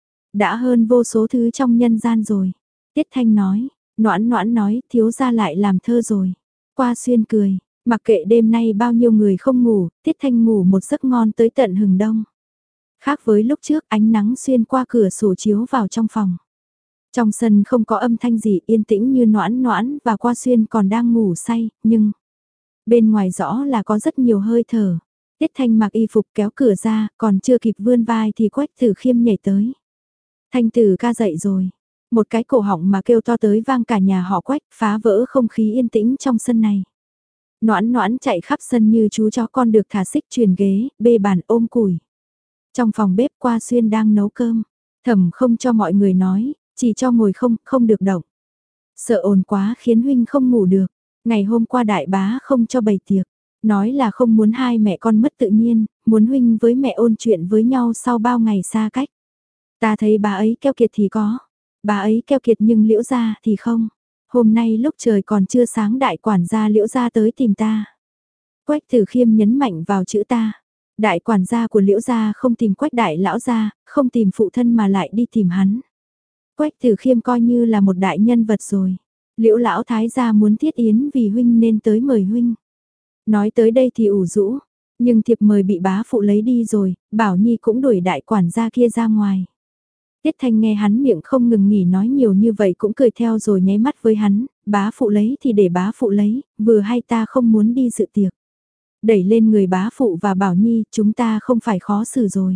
Đã hơn vô số thứ trong nhân gian rồi. Tiết Thanh nói, Noãn Noãn nói, thiếu gia lại làm thơ rồi. Qua Xuyên cười, mặc kệ đêm nay bao nhiêu người không ngủ, Tiết Thanh ngủ một giấc ngon tới tận hừng đông. Khác với lúc trước ánh nắng xuyên qua cửa sổ chiếu vào trong phòng. Trong sân không có âm thanh gì yên tĩnh như Noãn Noãn và Qua Xuyên còn đang ngủ say, nhưng bên ngoài rõ là có rất nhiều hơi thở. Tiết Thanh mặc y phục kéo cửa ra, còn chưa kịp vươn vai thì Quách Tử Khiêm nhảy tới. Thanh Tử ca dậy rồi. Một cái cổ họng mà kêu to tới vang cả nhà họ Quách, phá vỡ không khí yên tĩnh trong sân này. Noãn Noãn chạy khắp sân như chú chó con được thả xích truyền ghế, bê bàn ôm củi. Trong phòng bếp Qua Xuyên đang nấu cơm. Thẩm không cho mọi người nói, chỉ cho ngồi không, không được động. Sợ ồn quá khiến huynh không ngủ được. Ngày hôm qua đại bá không cho bày tiệc. Nói là không muốn hai mẹ con mất tự nhiên, muốn huynh với mẹ ôn chuyện với nhau sau bao ngày xa cách. Ta thấy bà ấy keo kiệt thì có. Bà ấy keo kiệt nhưng Liễu gia thì không. Hôm nay lúc trời còn chưa sáng đại quản gia Liễu gia tới tìm ta. Quách Tử Khiêm nhấn mạnh vào chữ ta. Đại quản gia của Liễu gia không tìm Quách đại lão gia, không tìm phụ thân mà lại đi tìm hắn. Quách Tử Khiêm coi như là một đại nhân vật rồi. Liễu lão thái gia muốn thiết yến vì huynh nên tới mời huynh. Nói tới đây thì ủ rũ, nhưng thiệp mời bị bá phụ lấy đi rồi, Bảo Nhi cũng đuổi đại quản gia kia ra ngoài. Tiết Thanh nghe hắn miệng không ngừng nghỉ nói nhiều như vậy cũng cười theo rồi nháy mắt với hắn, bá phụ lấy thì để bá phụ lấy, vừa hay ta không muốn đi dự tiệc. Đẩy lên người bá phụ và Bảo Nhi, chúng ta không phải khó xử rồi.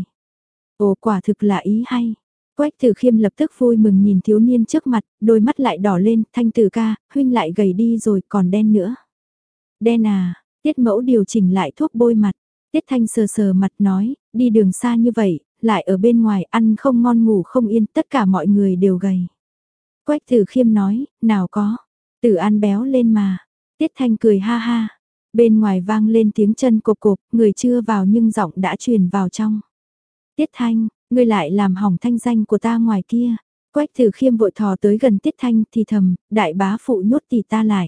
Ồ quả thực là ý hay. Quách Tử Khiêm lập tức vui mừng nhìn thiếu niên trước mặt, đôi mắt lại đỏ lên, Thanh Tử ca, huynh lại gầy đi rồi còn đen nữa. Đen à, Tiết mẫu điều chỉnh lại thuốc bôi mặt. Tiết Thanh sờ sờ mặt nói, đi đường xa như vậy, lại ở bên ngoài ăn không ngon ngủ không yên, tất cả mọi người đều gầy. Quách Tử Khiêm nói, nào có, Tử ăn béo lên mà. Tiết Thanh cười ha ha. Bên ngoài vang lên tiếng chân cộp cộp, người chưa vào nhưng giọng đã truyền vào trong. Tiết Thanh, ngươi lại làm hỏng thanh danh của ta ngoài kia. Quách Tử Khiêm vội thò tới gần Tiết Thanh thì thầm, đại bá phụ nhốt tỷ ta lại.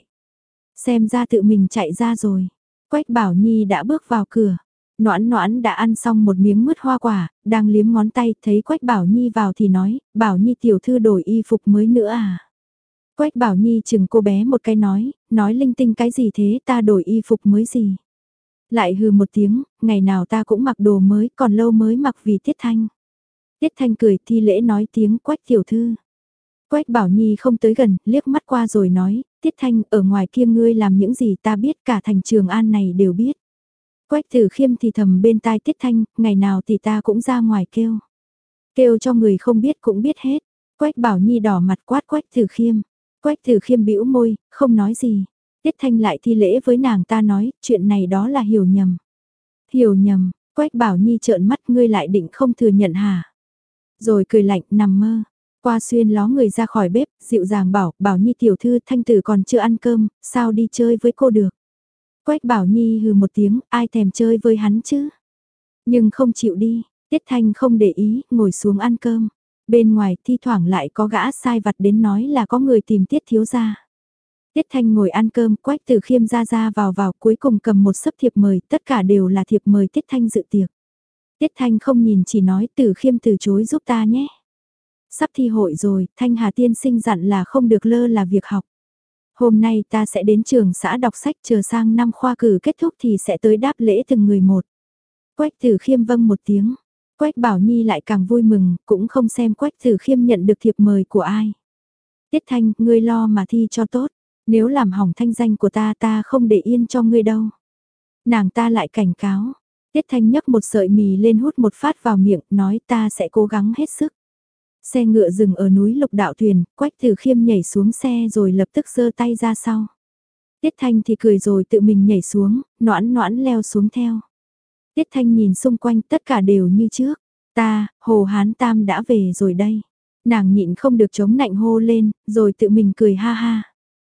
Xem ra tự mình chạy ra rồi. Quách Bảo Nhi đã bước vào cửa. Noãn Noãn đã ăn xong một miếng mứt hoa quả, đang liếm ngón tay, thấy Quách Bảo Nhi vào thì nói, Bảo Nhi tiểu thư đổi y phục mới nữa à. Quách Bảo Nhi chừng cô bé một cái nói, nói linh tinh cái gì thế, ta đổi y phục mới gì. Lại hừ một tiếng, ngày nào ta cũng mặc đồ mới, còn lâu mới mặc vì Tiết Thanh. Tiết Thanh cười thi lễ nói tiếng Quách tiểu thư. Quách Bảo Nhi không tới gần, liếc mắt qua rồi nói, Tiết Thanh, ở ngoài kia ngươi làm những gì ta biết, cả thành Trường An này đều biết. Quách Tử Khiêm thì thầm bên tai Tiết Thanh, ngày nào thì ta cũng ra ngoài kêu. Kêu cho người không biết cũng biết hết. Quách Bảo Nhi đỏ mặt quát Quách Tử Khiêm. Quách Tử Khiêm bĩu môi, không nói gì. Tiết Thanh lại thi lễ với nàng ta nói, chuyện này đó là hiểu nhầm. Hiểu nhầm, Quách Bảo Nhi trợn mắt, ngươi lại định không thừa nhận hả? Rồi cười lạnh, nằm mơ. Qua xuyên ló người ra khỏi bếp, dịu dàng bảo, Bảo Nhi tiểu thư, Thanh tử còn chưa ăn cơm, sao đi chơi với cô được? Quách Bảo Nhi hừ một tiếng, ai thèm chơi với hắn chứ? Nhưng không chịu đi, Tiết Thanh không để ý, ngồi xuống ăn cơm. Bên ngoài thi thoảng lại có gã sai vặt đến nói là có người tìm Tiết thiếu gia. Tiết Thanh ngồi ăn cơm, Quách Tử Khiêm ra ra vào vào, cuối cùng cầm một sấp thiệp mời, tất cả đều là thiệp mời Tiết Thanh dự tiệc. Tiết Thanh không nhìn chỉ nói, Tử Khiêm từ chối giúp ta nhé. Sắp thi hội rồi, Thanh Hà tiên sinh dặn là không được lơ là việc học. Hôm nay ta sẽ đến trường xã đọc sách, chờ sang năm khoa cử kết thúc thì sẽ tới đáp lễ từng người một. Quách Tử Khiêm vâng một tiếng. Quách Bảo Nhi lại càng vui mừng, cũng không xem Quách Tử Khiêm nhận được thiệp mời của ai. Tiết Thanh, ngươi lo mà thi cho tốt, nếu làm hỏng thanh danh của ta ta không để yên cho ngươi đâu. Nàng ta lại cảnh cáo. Tiết Thanh nhấc một sợi mì lên hút một phát vào miệng, nói ta sẽ cố gắng hết sức. Xe ngựa dừng ở núi Lục Đạo Thuyền, Quách Tử Khiêm nhảy xuống xe rồi lập tức giơ tay ra sau. Tiết Thanh thì cười rồi tự mình nhảy xuống, noãn noãn leo xuống theo. Tiết Thanh nhìn xung quanh tất cả đều như trước. Ta, Hồ Hán Tam đã về rồi đây. Nàng nhịn không được chống nạnh hô lên, rồi tự mình cười ha ha.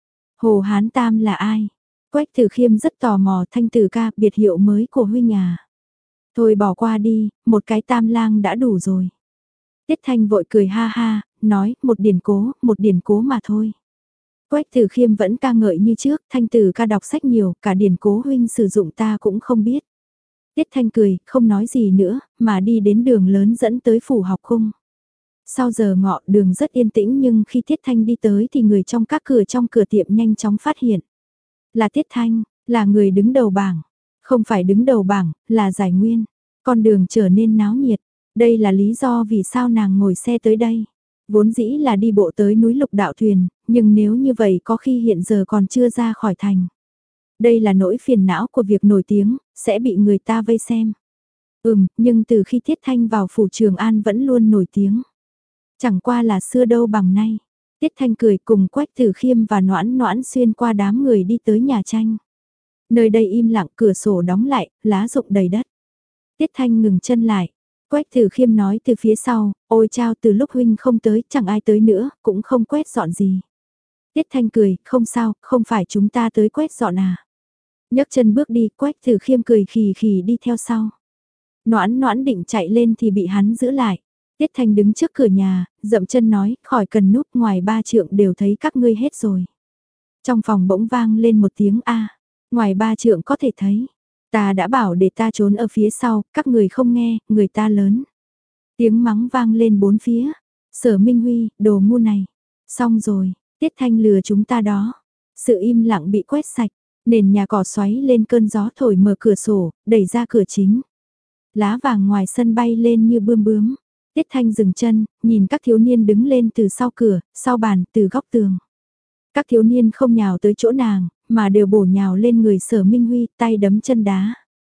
Hồ Hán Tam là ai? Quách Tử Khiêm rất tò mò, Thanh tử ca, biệt hiệu mới của huynh à. Thôi bỏ qua đi, một cái tam lang đã đủ rồi. Tiết Thanh vội cười ha ha, nói, một điển cố, một điển cố mà thôi. Quách Tử Khiêm vẫn ca ngợi như trước, Thanh tử ca đọc sách nhiều, cả điển cố huynh sử dụng ta cũng không biết. Tiết Thanh cười, không nói gì nữa, mà đi đến đường lớn dẫn tới phủ học cung. Sau giờ ngọ đường rất yên tĩnh nhưng khi Tiết Thanh đi tới thì người trong các cửa trong cửa tiệm nhanh chóng phát hiện. Là Tiết Thanh, là người đứng đầu bảng. Không phải đứng đầu bảng, là Giải Nguyên. Con đường trở nên náo nhiệt. Đây là lý do vì sao nàng ngồi xe tới đây. Vốn dĩ là đi bộ tới núi Lục Đạo Thuyền, nhưng nếu như vậy có khi hiện giờ còn chưa ra khỏi thành. Đây là nỗi phiền não của việc nổi tiếng, sẽ bị người ta vây xem. Ừm, nhưng từ khi Tiết Thanh vào phủ Trường An vẫn luôn nổi tiếng. Chẳng qua là xưa đâu bằng nay. Tiết Thanh cười cùng Quách Tử Khiêm và Noãn Noãn xuyên qua đám người đi tới nhà tranh. Nơi đây im lặng, cửa sổ đóng lại, lá rụng đầy đất. Tiết Thanh ngừng chân lại. Quách Tử Khiêm nói từ phía sau, ôi chao, từ lúc huynh không tới, chẳng ai tới nữa, cũng không quét dọn gì. Tiết Thanh cười, không sao, không phải chúng ta tới quét dọn à. Nhấc chân bước đi, Quách Tử Khiêm cười khì khì đi theo sau. Noãn Noãn định chạy lên thì bị hắn giữ lại. Tiết Thanh đứng trước cửa nhà, dậm chân nói, khỏi cần núp, ngoài ba trượng đều thấy các ngươi hết rồi. Trong phòng bỗng vang lên một tiếng a, ngoài ba trượng có thể thấy. Ta đã bảo để ta trốn ở phía sau, các người không nghe, người ta lớn. Tiếng mắng vang lên bốn phía. Sở Minh Huy, đồ ngu này. Xong rồi, Tiết Thanh lừa chúng ta đó. Sự im lặng bị quét sạch, nền nhà cỏ xoáy lên cơn gió thổi mở cửa sổ, đẩy ra cửa chính. Lá vàng ngoài sân bay lên như bươm bướm. Tiết Thanh dừng chân, nhìn các thiếu niên đứng lên từ sau cửa, sau bàn, từ góc tường. Các thiếu niên không nhào tới chỗ nàng, mà đều bổ nhào lên người Sở Minh Huy, tay đấm chân đá.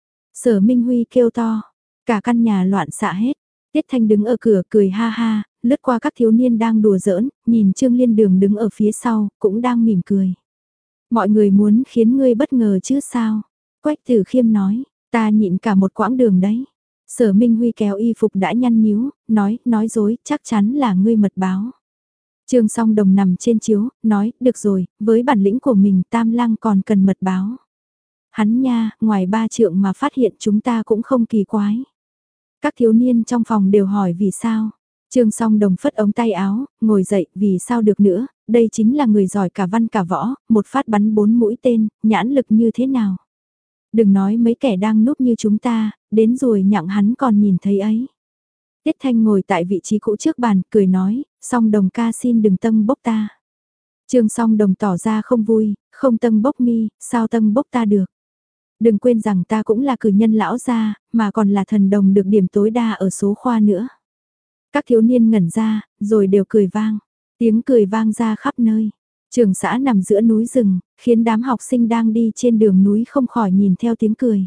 Sở Minh Huy kêu to, cả căn nhà loạn xạ hết. Tiết Thanh đứng ở cửa cười ha ha, lướt qua các thiếu niên đang đùa giỡn, nhìn Trương Liên Đường đứng ở phía sau, cũng đang mỉm cười. Mọi người muốn khiến ngươi bất ngờ chứ sao? Quách Tử Khiêm nói, ta nhịn cả một quãng đường đấy. Sở Minh Huy kéo y phục đã nhăn nhíu, nói, nói dối, chắc chắn là ngươi mật báo. Trương Song Đồng nằm trên chiếu, nói, được rồi, với bản lĩnh của mình Tam Lang còn cần mật báo. Hắn nha, ngoài ba trượng mà phát hiện chúng ta cũng không kỳ quái. Các thiếu niên trong phòng đều hỏi vì sao. Trương Song Đồng phất ống tay áo, ngồi dậy, vì sao được nữa, đây chính là người giỏi cả văn cả võ, một phát bắn bốn mũi tên, nhãn lực như thế nào. Đừng nói mấy kẻ đang núp như chúng ta, đến rồi nhặng hắn còn nhìn thấy ấy. Tiết Thanh ngồi tại vị trí cũ trước bàn, cười nói, Song Đồng ca xin đừng tâng bốc ta. Trương Song Đồng tỏ ra không vui, không tâng bốc mi, sao tâng bốc ta được. Đừng quên rằng ta cũng là cử nhân lão gia, mà còn là thần đồng được điểm tối đa ở số khoa nữa. Các thiếu niên ngẩn ra, rồi đều cười vang. Tiếng cười vang ra khắp nơi. Trường xã nằm giữa núi rừng, khiến đám học sinh đang đi trên đường núi không khỏi nhìn theo tiếng cười.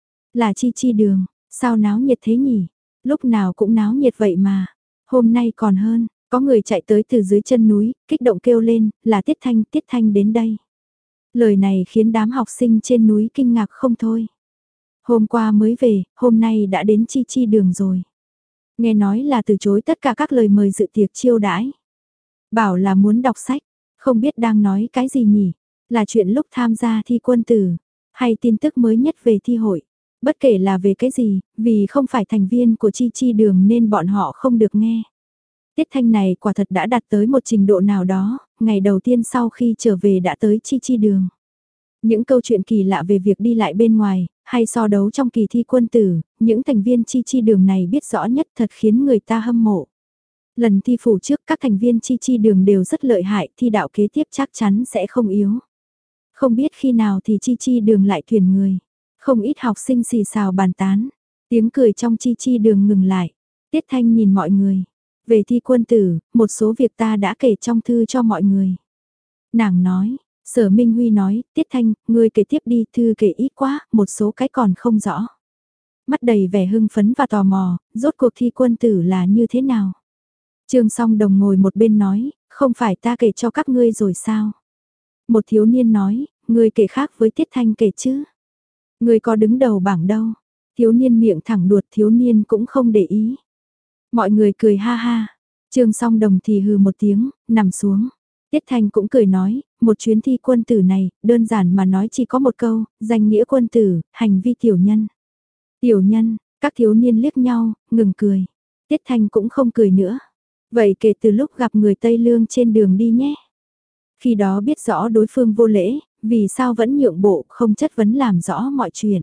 Là Chi Chi đường, sao náo nhiệt thế nhỉ? Lúc nào cũng náo nhiệt vậy mà. Hôm nay còn hơn, có người chạy tới từ dưới chân núi, kích động kêu lên, là Tiết Thanh, Tiết Thanh đến đây. Lời này khiến đám học sinh trên núi kinh ngạc không thôi. Hôm qua mới về, hôm nay đã đến Chi Chi đường rồi. Nghe nói là từ chối tất cả các lời mời dự tiệc chiêu đãi. Bảo là muốn đọc sách, không biết đang nói cái gì nhỉ? Là chuyện lúc tham gia thi quân tử, hay tin tức mới nhất về thi hội. Bất kể là về cái gì, vì không phải thành viên của Chi Chi đường nên bọn họ không được nghe. Tiết Thanh này quả thật đã đạt tới một trình độ nào đó, ngày đầu tiên sau khi trở về đã tới Chi Chi đường. Những câu chuyện kỳ lạ về việc đi lại bên ngoài, hay so đấu trong kỳ thi quân tử, những thành viên Chi Chi đường này biết rõ nhất thật khiến người ta hâm mộ. Lần thi phủ trước các thành viên Chi Chi đường đều rất lợi hại, thi đạo kế tiếp chắc chắn sẽ không yếu. Không biết khi nào thì Chi Chi đường lại tuyển người. Không ít học sinh xì xào bàn tán. Tiếng cười trong Chi Chi đường ngừng lại. Tiết Thanh nhìn mọi người. Về thi quân tử, một số việc ta đã kể trong thư cho mọi người. Nàng nói, Sở Minh Huy nói, Tiết Thanh, ngươi kể tiếp đi, thư kể ít quá, một số cái còn không rõ. Mắt đầy vẻ hưng phấn và tò mò, rốt cuộc thi quân tử là như thế nào? Trương Song Đồng ngồi một bên nói, không phải ta kể cho các ngươi rồi sao? Một thiếu niên nói, ngươi kể khác với Tiết Thanh kể chứ? Ngươi có đứng đầu bảng đâu? Thiếu niên miệng thẳng đuột, thiếu niên cũng không để ý. Mọi người cười ha ha. Trương Song Đồng thì hừ một tiếng, nằm xuống. Tiết Thanh cũng cười nói, một chuyến thi quân tử này, đơn giản mà nói chỉ có một câu, danh nghĩa quân tử, hành vi tiểu nhân. Tiểu nhân, các thiếu niên liếc nhau, ngừng cười. Tiết Thanh cũng không cười nữa. Vậy kể từ lúc gặp người Tây Lương trên đường đi nhé. Khi đó biết rõ đối phương vô lễ, vì sao vẫn nhượng bộ không chất vấn làm rõ mọi chuyện.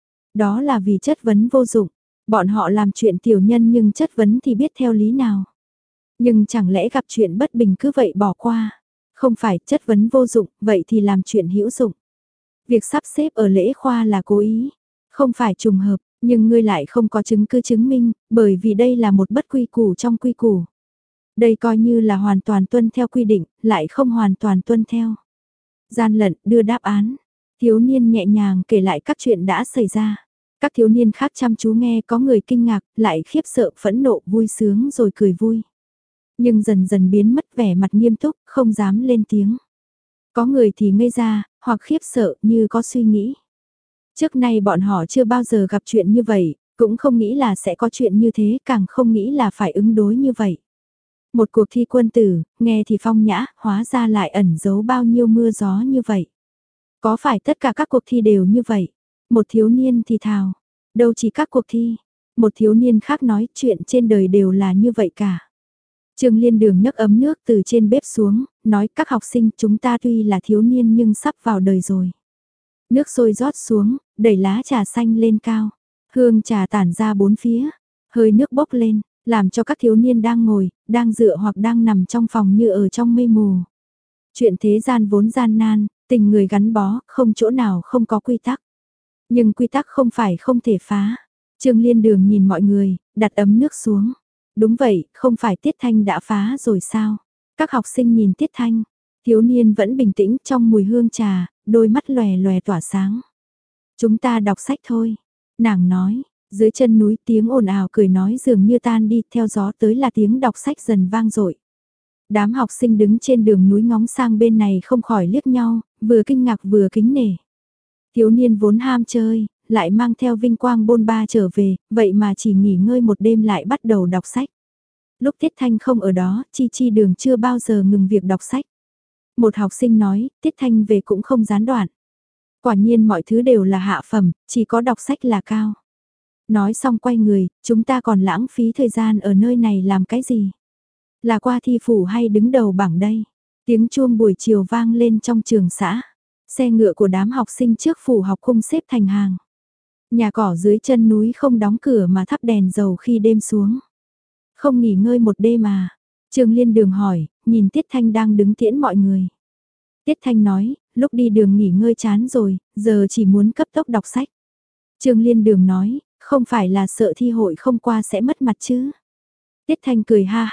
Đó là vì chất vấn vô dụng. Bọn họ làm chuyện tiểu nhân nhưng chất vấn thì biết theo lý nào. Nhưng chẳng lẽ gặp chuyện bất bình cứ vậy bỏ qua. Không phải chất vấn vô dụng, vậy thì làm chuyện hữu dụng. Việc sắp xếp ở lễ khoa là cố ý. Không phải trùng hợp, nhưng ngươi lại không có chứng cứ chứng minh, bởi vì đây là một bất quy củ trong quy củ. Đây coi như là hoàn toàn tuân theo quy định, lại không hoàn toàn tuân theo. Gian lận, đưa đáp án. Thiếu niên nhẹ nhàng kể lại các chuyện đã xảy ra. Các thiếu niên khác chăm chú nghe, có người kinh ngạc, lại khiếp sợ, phẫn nộ, vui sướng rồi cười vui. Nhưng dần dần biến mất vẻ mặt nghiêm túc, không dám lên tiếng. Có người thì ngây ra, hoặc khiếp sợ như có suy nghĩ. Trước nay bọn họ chưa bao giờ gặp chuyện như vậy, cũng không nghĩ là sẽ có chuyện như thế, càng không nghĩ là phải ứng đối như vậy. Một cuộc thi quân tử, nghe thì phong nhã, hóa ra lại ẩn giấu bao nhiêu mưa gió như vậy. Có phải tất cả các cuộc thi đều như vậy? Một thiếu niên thì thào, đâu chỉ các cuộc thi. Một thiếu niên khác nói chuyện trên đời đều là như vậy cả. Trương Liên Đường nhấc ấm nước từ trên bếp xuống, nói các học sinh chúng ta tuy là thiếu niên nhưng sắp vào đời rồi. Nước sôi rót xuống, đẩy lá trà xanh lên cao. Hương trà tản ra bốn phía, hơi nước bốc lên, làm cho các thiếu niên đang ngồi, đang dựa hoặc đang nằm trong phòng như ở trong mây mù. Chuyện thế gian vốn gian nan, tình người gắn bó, không chỗ nào không có quy tắc. Nhưng quy tắc không phải không thể phá. Trương Liên Đường nhìn mọi người, đặt ấm nước xuống. Đúng vậy, không phải Tiết Thanh đã phá rồi sao? Các học sinh nhìn Tiết Thanh, thiếu niên vẫn bình tĩnh trong mùi hương trà, đôi mắt lòe lòe tỏa sáng. Chúng ta đọc sách thôi, nàng nói, dưới chân núi tiếng ồn ào cười nói dường như tan đi, theo gió tới là tiếng đọc sách dần vang dội. Đám học sinh đứng trên đường núi ngóng sang bên này không khỏi liếc nhau, vừa kinh ngạc vừa kính nể. Thiếu niên vốn ham chơi, lại mang theo vinh quang bôn ba trở về, vậy mà chỉ nghỉ ngơi một đêm lại bắt đầu đọc sách. Lúc Tiết Thanh không ở đó, Chi Chi đường chưa bao giờ ngừng việc đọc sách. Một học sinh nói, Tiết Thanh về cũng không gián đoạn. Quả nhiên mọi thứ đều là hạ phẩm, chỉ có đọc sách là cao. Nói xong quay người, chúng ta còn lãng phí thời gian ở nơi này làm cái gì? Là qua thi phủ hay đứng đầu bảng đây? Tiếng chuông buổi chiều vang lên trong trường xã. Xe ngựa của đám học sinh trước phủ học cung xếp thành hàng. Nhà cỏ dưới chân núi không đóng cửa mà thắp đèn dầu khi đêm xuống. Không nghỉ ngơi một đêm à? Trương Liên Đường hỏi, nhìn Tiết Thanh đang đứng tiễn mọi người. Tiết Thanh nói, lúc đi đường nghỉ ngơi chán rồi, giờ chỉ muốn cấp tốc đọc sách. Trương Liên Đường nói, không phải là sợ thi hội không qua sẽ mất mặt chứ. Tiết Thanh cười ha ha,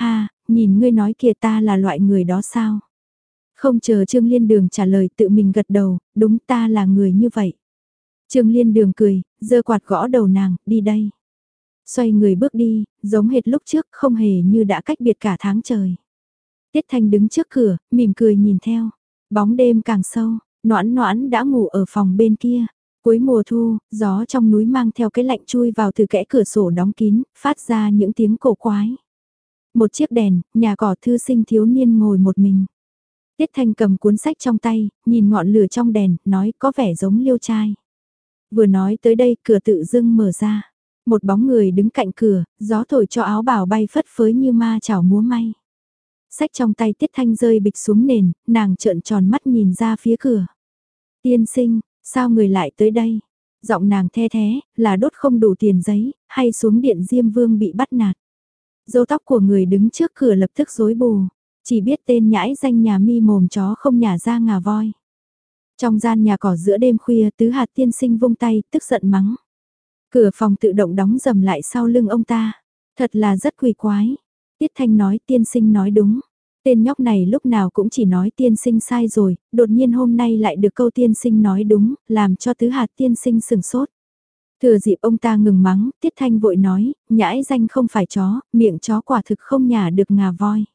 nhìn ngươi nói kìa ta là loại người đó sao? Không chờ Trương Liên Đường trả lời tự mình gật đầu, đúng ta là người như vậy. Trương Liên Đường cười, giơ quạt gõ đầu nàng, đi đây. Xoay người bước đi, giống hệt lúc trước, không hề như đã cách biệt cả tháng trời. Tiết Thanh đứng trước cửa, mỉm cười nhìn theo. Bóng đêm càng sâu, Noãn Noãn đã ngủ ở phòng bên kia. Cuối mùa thu, gió trong núi mang theo cái lạnh chui vào từ kẽ cửa sổ đóng kín, phát ra những tiếng cổ quái. Một chiếc đèn, nhà cỏ thư sinh thiếu niên ngồi một mình. Tiết Thanh cầm cuốn sách trong tay, nhìn ngọn lửa trong đèn, nói có vẻ giống liêu trai. Vừa nói tới đây, cửa tự dưng mở ra. Một bóng người đứng cạnh cửa, gió thổi cho áo bào bay phất phới như ma chảo múa may. Sách trong tay Tiết Thanh rơi bịch xuống nền, nàng trợn tròn mắt nhìn ra phía cửa. Tiên sinh, sao người lại tới đây? Giọng nàng the thế, là đốt không đủ tiền giấy, hay xuống điện Diêm Vương bị bắt nạt. Râu tóc của người đứng trước cửa lập tức rối bù, chỉ biết tên nhãi danh nhà mi mồm chó không nhả ra ngà voi. Trong gian nhà cỏ giữa đêm khuya, Tứ Hạt tiên sinh vung tay, tức giận mắng. Cửa phòng tự động đóng dầm lại sau lưng ông ta. Thật là rất quỷ quái. Tiết Thanh nói tiên sinh nói đúng. Tên nhóc này lúc nào cũng chỉ nói tiên sinh sai rồi, đột nhiên hôm nay lại được câu tiên sinh nói đúng, làm cho Tứ Hạt tiên sinh sừng sốt. Thừa dịp ông ta ngừng mắng, Tiết Thanh vội nói, nhãi danh không phải chó, miệng chó quả thực không nhả được ngà voi.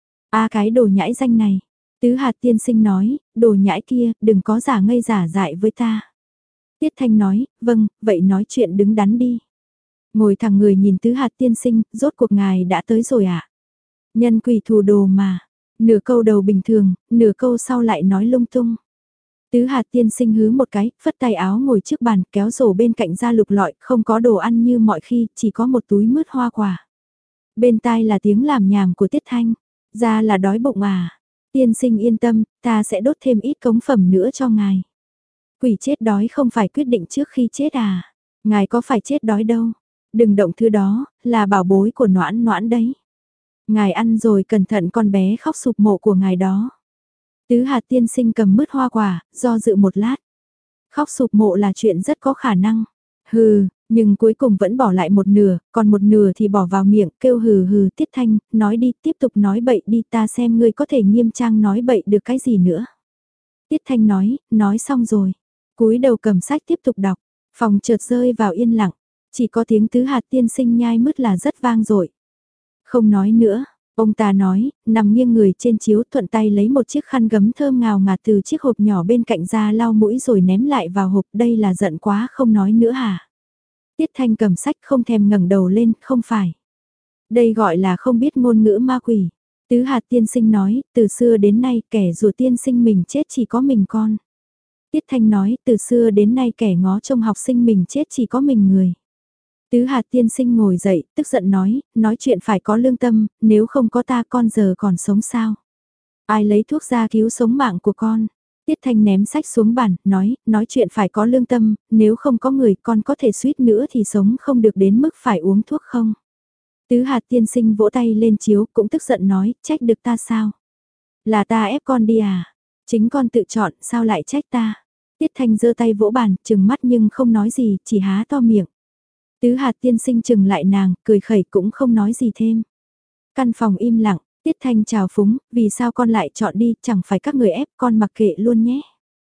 A cái đồ nhãi danh này. Tứ Hạt tiên sinh nói, đồ nhãi kia, đừng có giả ngây giả dại với ta. Tiết Thanh nói, vâng, vậy nói chuyện đứng đắn đi. Ngồi thẳng người nhìn Tứ Hạt tiên sinh, rốt cuộc ngài đã tới rồi ạ. À? Nhân quỷ thù đồ mà, nửa câu đầu bình thường, nửa câu sau lại nói lung tung. Tứ Hạt tiên sinh hứ một cái, phất tay áo ngồi trước bàn, kéo rổ bên cạnh ra lục lọi, không có đồ ăn như mọi khi, chỉ có một túi mứt hoa quả. Bên tai là tiếng làm nhảm của Tiết Thanh, ra là đói bụng à. Tiên sinh yên tâm, ta sẽ đốt thêm ít cống phẩm nữa cho ngài. Quỷ chết đói không phải quyết định trước khi chết à? Ngài có phải chết đói đâu? Đừng động thứ đó, là bảo bối của Noãn Noãn đấy. Ngài ăn rồi cẩn thận con bé khóc sụp mộ của ngài đó. Tứ Hạt tiên sinh cầm mứt hoa quả, do dự một lát. Khóc sụp mộ là chuyện rất có khả năng. Hừ, nhưng cuối cùng vẫn bỏ lại một nửa, còn một nửa thì bỏ vào miệng, kêu hừ hừ. Tiết Thanh, nói đi, tiếp tục nói bậy đi, ta xem ngươi có thể nghiêm trang nói bậy được cái gì nữa. Tiết Thanh nói, nói xong rồi. Cúi đầu cầm sách tiếp tục đọc, phòng chợt rơi vào yên lặng, chỉ có tiếng Tứ Hạt tiên sinh nhai mứt là rất vang dội. Không nói nữa, ông ta nói, nằm nghiêng người trên chiếu thuận tay lấy một chiếc khăn gấm thơm ngào ngạt từ chiếc hộp nhỏ bên cạnh ra lau mũi rồi ném lại vào hộp, đây là giận quá không nói nữa hả? Tiết Thanh cầm sách không thèm ngẩng đầu lên, không phải. Đây gọi là không biết ngôn ngữ ma quỷ. Tứ Hạt tiên sinh nói, từ xưa đến nay kẻ rùa tiên sinh mình chết chỉ có mình con. Tiết Thanh nói, từ xưa đến nay kẻ ngó trông học sinh mình chết chỉ có mình người. Tứ Hạt tiên sinh ngồi dậy, tức giận nói, nói chuyện phải có lương tâm, nếu không có ta con giờ còn sống sao? Ai lấy thuốc ra cứu sống mạng của con? Tiết Thanh ném sách xuống bàn, nói, nói chuyện phải có lương tâm, nếu không có người con có thể suýt nữa thì sống không được đến mức phải uống thuốc không? Tứ Hạt tiên sinh vỗ tay lên chiếu, cũng tức giận nói, trách được ta sao? Là ta ép con đi à? Chính con tự chọn, sao lại trách ta? Tiết Thanh giơ tay vỗ bàn, trừng mắt nhưng không nói gì, chỉ há to miệng. Tứ Hạt tiên sinh trừng lại nàng, cười khẩy cũng không nói gì thêm. Căn phòng im lặng, Tiết Thanh chào phúng, vì sao con lại chọn đi, chẳng phải các người ép con mặc kệ luôn nhé.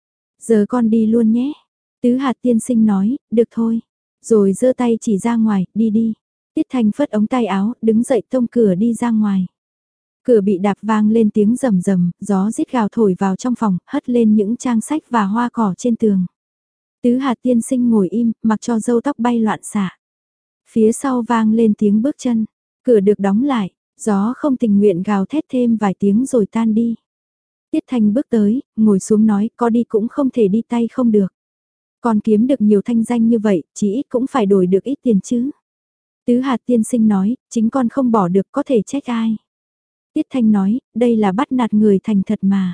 Giờ con đi luôn nhé. Tứ Hạt tiên sinh nói, được thôi. Rồi giơ tay chỉ ra ngoài, đi đi. Tiết Thanh phất ống tay áo, đứng dậy tông cửa đi ra ngoài. Cửa bị đạp vang lên tiếng rầm rầm, gió rít gào thổi vào trong phòng, hất lên những trang sách và hoa cỏ trên tường. Tứ Hạt tiên sinh ngồi im, mặc cho râu tóc bay loạn xạ. Phía sau vang lên tiếng bước chân, cửa được đóng lại, gió không tình nguyện gào thét thêm vài tiếng rồi tan đi. Tiết Thanh bước tới, ngồi xuống nói, có đi cũng không thể đi tay không được. Còn kiếm được nhiều thanh danh như vậy, chỉ ít cũng phải đổi được ít tiền chứ. Tứ Hạt tiên sinh nói, chính con không bỏ được có thể trách ai. Tiết Thanh nói, đây là bắt nạt người thành thật mà.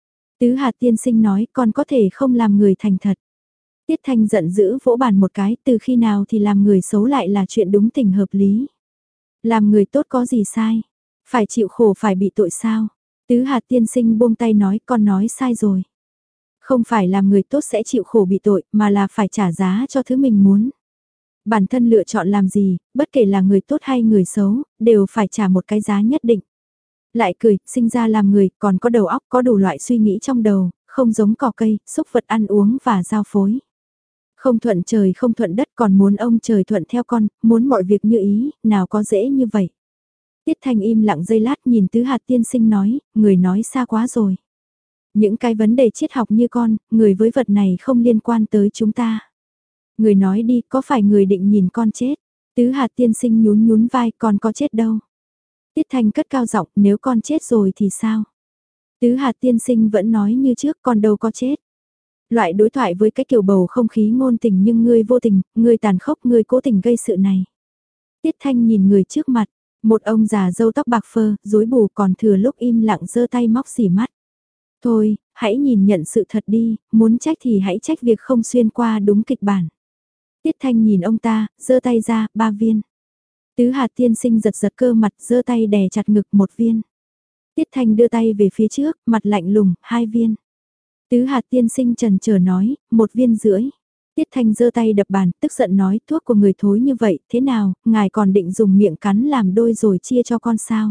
Tứ Hạt tiên sinh nói, con có thể không làm người thành thật. Tiết Thanh giận dữ vỗ bàn một cái, từ khi nào thì làm người xấu lại là chuyện đúng tình hợp lý. Làm người tốt có gì sai? Phải chịu khổ phải bị tội sao? Tứ Hạt tiên sinh buông tay nói, con nói sai rồi. Không phải làm người tốt sẽ chịu khổ bị tội, mà là phải trả giá cho thứ mình muốn. Bản thân lựa chọn làm gì, bất kể là người tốt hay người xấu, đều phải trả một cái giá nhất định. Lại cười, sinh ra làm người, còn có đầu óc, có đủ loại suy nghĩ trong đầu, không giống cỏ cây, xúc vật ăn uống và giao phối. Không thuận trời không thuận đất còn muốn ông trời thuận theo con, muốn mọi việc như ý, nào có dễ như vậy. Tiết Thanh im lặng giây lát nhìn Tứ Hạt tiên sinh nói, người nói xa quá rồi. Những cái vấn đề triết học như con, người với vật này không liên quan tới chúng ta. Người nói đi, có phải người định nhìn con chết? Tứ Hạt tiên sinh nhún nhún vai, con có chết đâu. Tiết Thanh cất cao giọng, nếu con chết rồi thì sao? Tứ Hạt tiên sinh vẫn nói như trước, con đâu có chết. Loại đối thoại với cái kiểu bầu không khí ngôn tình nhưng ngươi vô tình, ngươi tàn khốc, ngươi cố tình gây sự này. Tiết Thanh nhìn người trước mặt, một ông già râu tóc bạc phơ, rối bù còn thừa lúc im lặng giơ tay móc xỉ mắt. Thôi, hãy nhìn nhận sự thật đi, muốn trách thì hãy trách việc không xuyên qua đúng kịch bản. Tiết Thanh nhìn ông ta, giơ tay ra, ba viên. Tứ Hạt tiên sinh giật giật cơ mặt, giơ tay đè chặt ngực một viên. Tiết Thanh đưa tay về phía trước, mặt lạnh lùng, hai viên. Tứ Hạt tiên sinh trần chờ nói, một viên rưỡi. Tiết Thanh giơ tay đập bàn, tức giận nói, thuốc của người thối như vậy, thế nào, ngài còn định dùng miệng cắn làm đôi rồi chia cho con sao?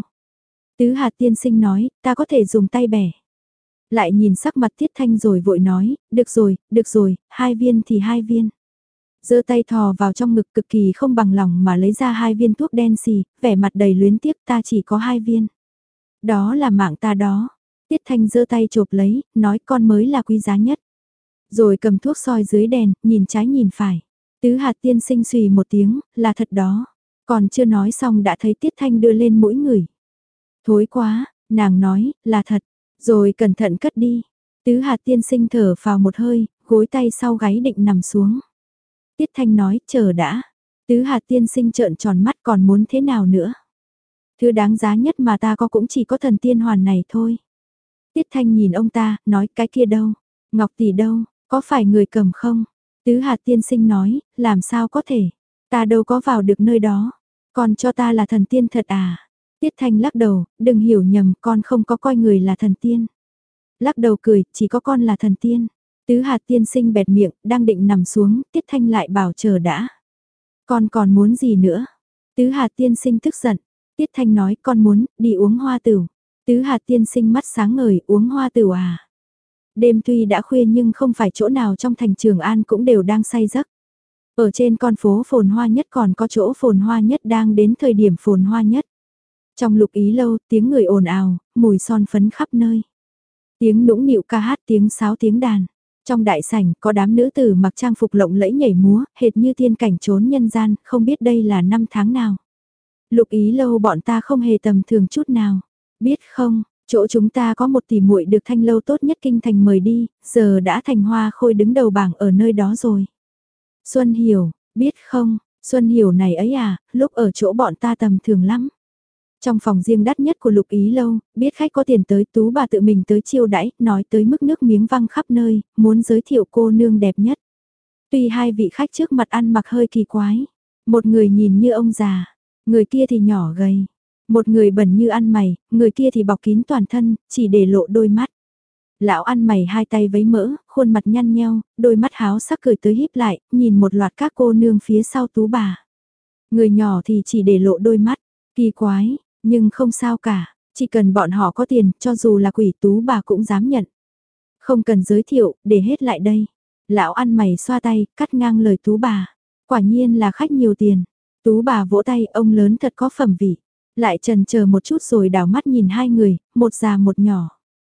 Tứ Hạt tiên sinh nói, ta có thể dùng tay bẻ. Lại nhìn sắc mặt Tiết Thanh rồi vội nói, được rồi, được rồi, hai viên thì hai viên. Giơ tay thò vào trong ngực cực kỳ không bằng lòng mà lấy ra hai viên thuốc đen xì, vẻ mặt đầy luyến tiếc, ta chỉ có hai viên. Đó là mạng ta đó. Tiết Thanh giơ tay chộp lấy, nói con mới là quý giá nhất. Rồi cầm thuốc soi dưới đèn, nhìn trái nhìn phải. Tứ Hạt tiên sinh xùy một tiếng, là thật đó. Còn chưa nói xong đã thấy Tiết Thanh đưa lên mũi người. Thối quá, nàng nói, là thật. Rồi cẩn thận cất đi. Tứ Hạt tiên sinh thở vào một hơi, gối tay sau gáy định nằm xuống. Tiết Thanh nói, chờ đã. Tứ Hạt tiên sinh trợn tròn mắt còn muốn thế nào nữa. Thứ đáng giá nhất mà ta có cũng chỉ có thần tiên hoàn này thôi. Tiết Thanh nhìn ông ta, nói cái kia đâu? Ngọc tỷ đâu? Có phải người cầm không? Tứ Hạt tiên sinh nói, làm sao có thể? Ta đâu có vào được nơi đó. Còn cho ta là thần tiên thật à? Tiết Thanh lắc đầu, đừng hiểu nhầm, con không có coi người là thần tiên. Lắc đầu cười, chỉ có con là thần tiên. Tứ Hạt tiên sinh bẹt miệng, đang định nằm xuống, Tiết Thanh lại bảo chờ đã. Con còn muốn gì nữa? Tứ Hạt tiên sinh tức giận. Tiết Thanh nói, con muốn, đi uống hoa tửu. Tứ Hạt tiên sinh mắt sáng ngời, uống hoa tửu à? Đêm tuy đã khuya nhưng không phải chỗ nào trong thành Trường An cũng đều đang say giấc. Ở trên con phố phồn hoa nhất còn có chỗ phồn hoa nhất đang đến thời điểm phồn hoa nhất. Trong Lục Ý lâu, tiếng người ồn ào, mùi son phấn khắp nơi. Tiếng nũng nịu ca hát, tiếng sáo tiếng đàn. Trong đại sảnh có đám nữ tử mặc trang phục lộng lẫy nhảy múa, hệt như tiên cảnh trốn nhân gian, không biết đây là năm tháng nào. Lục Ý lâu bọn ta không hề tầm thường chút nào. Biết không, chỗ chúng ta có một tỷ muội được thanh lâu tốt nhất kinh thành mời đi, giờ đã thành hoa khôi đứng đầu bảng ở nơi đó rồi. Xuân Hiểu, biết không, Xuân Hiểu này ấy à, lúc ở chỗ bọn ta tầm thường lắm. Trong phòng riêng đắt nhất của Lục Ý lâu, biết khách có tiền tới Tú bà tự mình tới chiêu đãi, nói tới mức nước miếng văng khắp nơi, muốn giới thiệu cô nương đẹp nhất. Tuy hai vị khách trước mặt ăn mặc hơi kỳ quái, một người nhìn như ông già, người kia thì nhỏ gầy, một người bẩn như ăn mày, người kia thì bọc kín toàn thân, chỉ để lộ đôi mắt. Lão ăn mày hai tay vấy mỡ, khuôn mặt nhăn nheo, đôi mắt háo sắc cười tới híp lại, nhìn một loạt các cô nương phía sau Tú bà. Người nhỏ thì chỉ để lộ đôi mắt, kỳ quái. Nhưng không sao cả, chỉ cần bọn họ có tiền, cho dù là quỷ Tú bà cũng dám nhận. Không cần giới thiệu, để hết lại đây. Lão ăn mày xoa tay, cắt ngang lời Tú bà. Quả nhiên là khách nhiều tiền. Tú bà vỗ tay, ông lớn thật có phẩm vị. Lại chần chờ một chút rồi đảo mắt nhìn hai người, một già một nhỏ.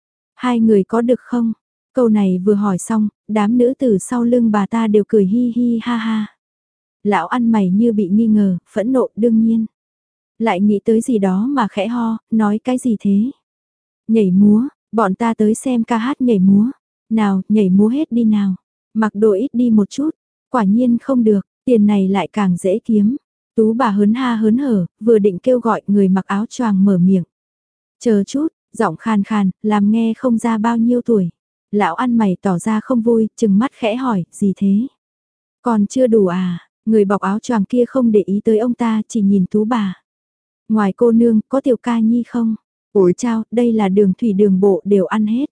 Hai người có được không? Câu này vừa hỏi xong, đám nữ tử sau lưng bà ta đều cười hi hi ha ha. Lão ăn mày như bị nghi ngờ, phẫn nộ đương nhiên. Lại nghĩ tới gì đó mà khẽ ho, nói cái gì thế? Nhảy múa, bọn ta tới xem ca hát nhảy múa. Nào, nhảy múa hết đi nào. Mặc đồ ít đi một chút. Quả nhiên không được, tiền này lại càng dễ kiếm. Tú bà hớn ha hớn hở, vừa định kêu gọi người mặc áo choàng mở miệng. Chờ chút, giọng khàn khàn, làm nghe không ra bao nhiêu tuổi. Lão ăn mày tỏ ra không vui, chừng mắt khẽ hỏi, gì thế? Còn chưa đủ à? Người bọc áo choàng kia không để ý tới ông ta, chỉ nhìn Tú bà. Ngoài cô nương, có tiểu ca nhi không? Ủi chao, đây là đường thủy đường bộ đều ăn hết.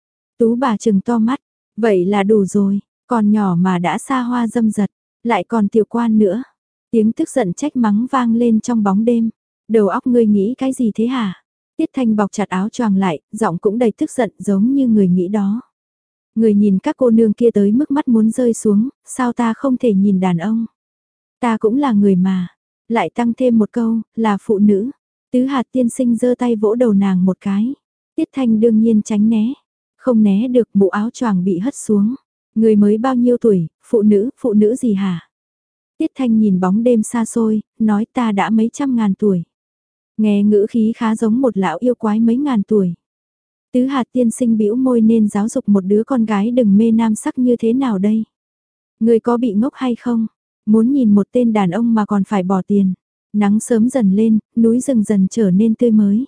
Tú bà trừng to mắt, vậy là đủ rồi, còn nhỏ mà đã xa hoa dâm dật, lại còn tiểu quan nữa. Tiếng tức giận trách mắng vang lên trong bóng đêm, đầu óc ngươi nghĩ cái gì thế hả? Tiết Thanh bọc chặt áo choàng lại, giọng cũng đầy tức giận giống như người nghĩ đó. Người nhìn các cô nương kia tới mức mắt muốn rơi xuống, sao ta không thể nhìn đàn ông? Ta cũng là người mà. Lại tăng thêm một câu, là phụ nữ. Tứ hạt tiên sinh giơ tay vỗ đầu nàng một cái. Tiết Thanh đương nhiên tránh né. Không né được, mũ áo choàng bị hất xuống. Người mới bao nhiêu tuổi, phụ nữ, phụ nữ gì hả? Tiết Thanh nhìn bóng đêm xa xôi, nói ta đã mấy trăm ngàn tuổi. Nghe ngữ khí khá giống một lão yêu quái mấy ngàn tuổi. Tứ hạt tiên sinh bĩu môi nên giáo dục một đứa con gái đừng mê nam sắc như thế nào đây? Người có bị ngốc hay không? Muốn nhìn một tên đàn ông mà còn phải bỏ tiền. Nắng sớm dần lên, núi rừng dần trở nên tươi mới.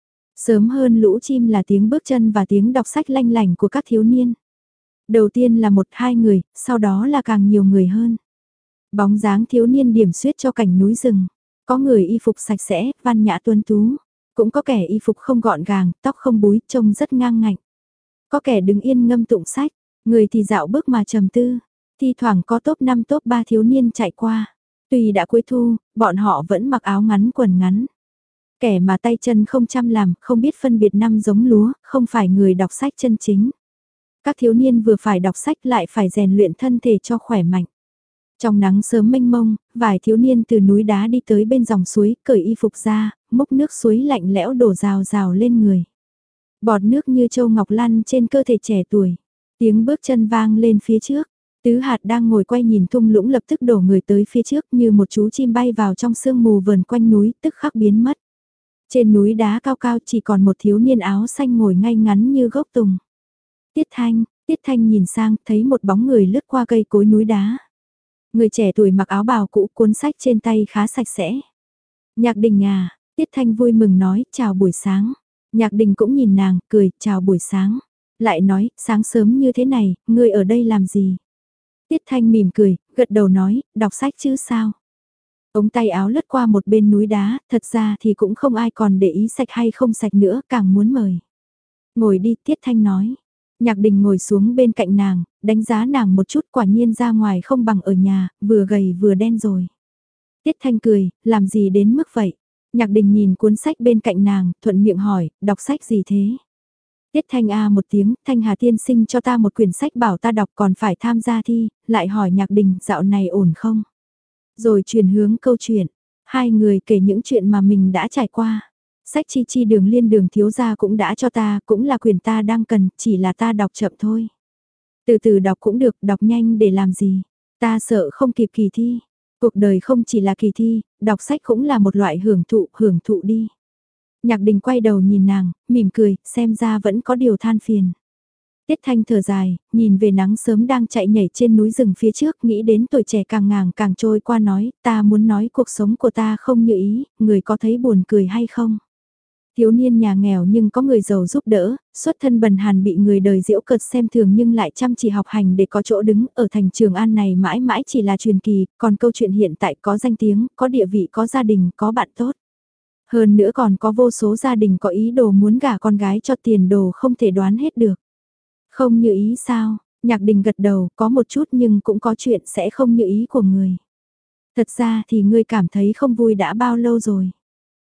Sớm hơn lũ chim là tiếng bước chân và tiếng đọc sách lanh lảnh của các thiếu niên. Đầu tiên là một hai người, sau đó là càng nhiều người hơn. Bóng dáng thiếu niên điểm xuyết cho cảnh núi rừng. Có người y phục sạch sẽ, văn nhã tuấn tú. Cũng có kẻ y phục không gọn gàng, tóc không búi, trông rất ngang ngạnh. Có kẻ đứng yên ngâm tụng sách, người thì dạo bước mà trầm tư. Thi thoảng có top năm top ba thiếu niên chạy qua. Tuy đã cuối thu, bọn họ vẫn mặc áo ngắn quần ngắn. Kẻ mà tay chân không chăm làm, không biết phân biệt năm giống lúa, không phải người đọc sách chân chính. Các thiếu niên vừa phải đọc sách lại phải rèn luyện thân thể cho khỏe mạnh. Trong nắng sớm mênh mông, vài thiếu niên từ núi đá đi tới bên dòng suối, cởi y phục ra, múc nước suối lạnh lẽo đổ rào rào lên người. Bọt nước như châu ngọc lăn trên cơ thể trẻ tuổi. Tiếng bước chân vang lên phía trước. Tứ hạt đang ngồi quay nhìn thung lũng lập tức đổ người tới phía trước như một chú chim bay vào trong sương mù vờn quanh núi, tức khắc biến mất. Trên núi đá cao cao chỉ còn một thiếu niên áo xanh ngồi ngay ngắn như gốc tùng. Tiết Thanh, Tiết Thanh nhìn sang thấy một bóng người lướt qua cây cối núi đá. Người trẻ tuổi mặc áo bào cũ, cuốn sách trên tay khá sạch sẽ. Nhạc Đình à, Tiết Thanh vui mừng nói, chào buổi sáng. Nhạc Đình cũng nhìn nàng, cười, chào buổi sáng. Lại nói, sáng sớm như thế này, ngươi ở đây làm gì? Tiết Thanh mỉm cười, gật đầu nói, đọc sách chứ sao? Ống tay áo lướt qua một bên núi đá, thật ra thì cũng không ai còn để ý sạch hay không sạch nữa, càng muốn mời. Ngồi đi, Tiết Thanh nói. Nhạc Đình ngồi xuống bên cạnh nàng, đánh giá nàng một chút, quả nhiên ra ngoài không bằng ở nhà, vừa gầy vừa đen rồi. Tiết Thanh cười, làm gì đến mức vậy? Nhạc Đình nhìn cuốn sách bên cạnh nàng, thuận miệng hỏi, đọc sách gì thế? Tiết Thanh a một tiếng, Thanh Hà tiên sinh cho ta một quyển sách bảo ta đọc còn phải tham gia thi, lại hỏi Nhạc Đình dạo này ổn không? Rồi chuyển hướng câu chuyện, hai người kể những chuyện mà mình đã trải qua. Sách chi chi đường liên đường thiếu gia cũng đã cho ta, cũng là quyển ta đang cần, chỉ là ta đọc chậm thôi. Từ từ đọc cũng được, đọc nhanh để làm gì? Ta sợ không kịp kỳ thi. Cuộc đời không chỉ là kỳ thi, đọc sách cũng là một loại hưởng thụ, hưởng thụ đi. Nhạc Đình quay đầu nhìn nàng, mỉm cười, xem ra vẫn có điều than phiền. Tiết Thanh thở dài, nhìn về nắng sớm đang chạy nhảy trên núi rừng phía trước, nghĩ đến tuổi trẻ càng ngàng càng trôi qua nói, ta muốn nói cuộc sống của ta không như ý, người có thấy buồn cười hay không? Thiếu niên nhà nghèo nhưng có người giàu giúp đỡ, xuất thân bần hàn bị người đời giễu cợt xem thường nhưng lại chăm chỉ học hành để có chỗ đứng ở thành Trường An này mãi mãi chỉ là truyền kỳ, còn câu chuyện hiện tại có danh tiếng, có địa vị, có gia đình, có bạn tốt. Hơn nữa còn có vô số gia đình có ý đồ muốn gả con gái cho tiền đồ không thể đoán hết được. Không như ý sao? Nhạc Đình gật đầu, có một chút nhưng cũng có chuyện sẽ không như ý của người. Thật ra thì ngươi cảm thấy không vui đã bao lâu rồi?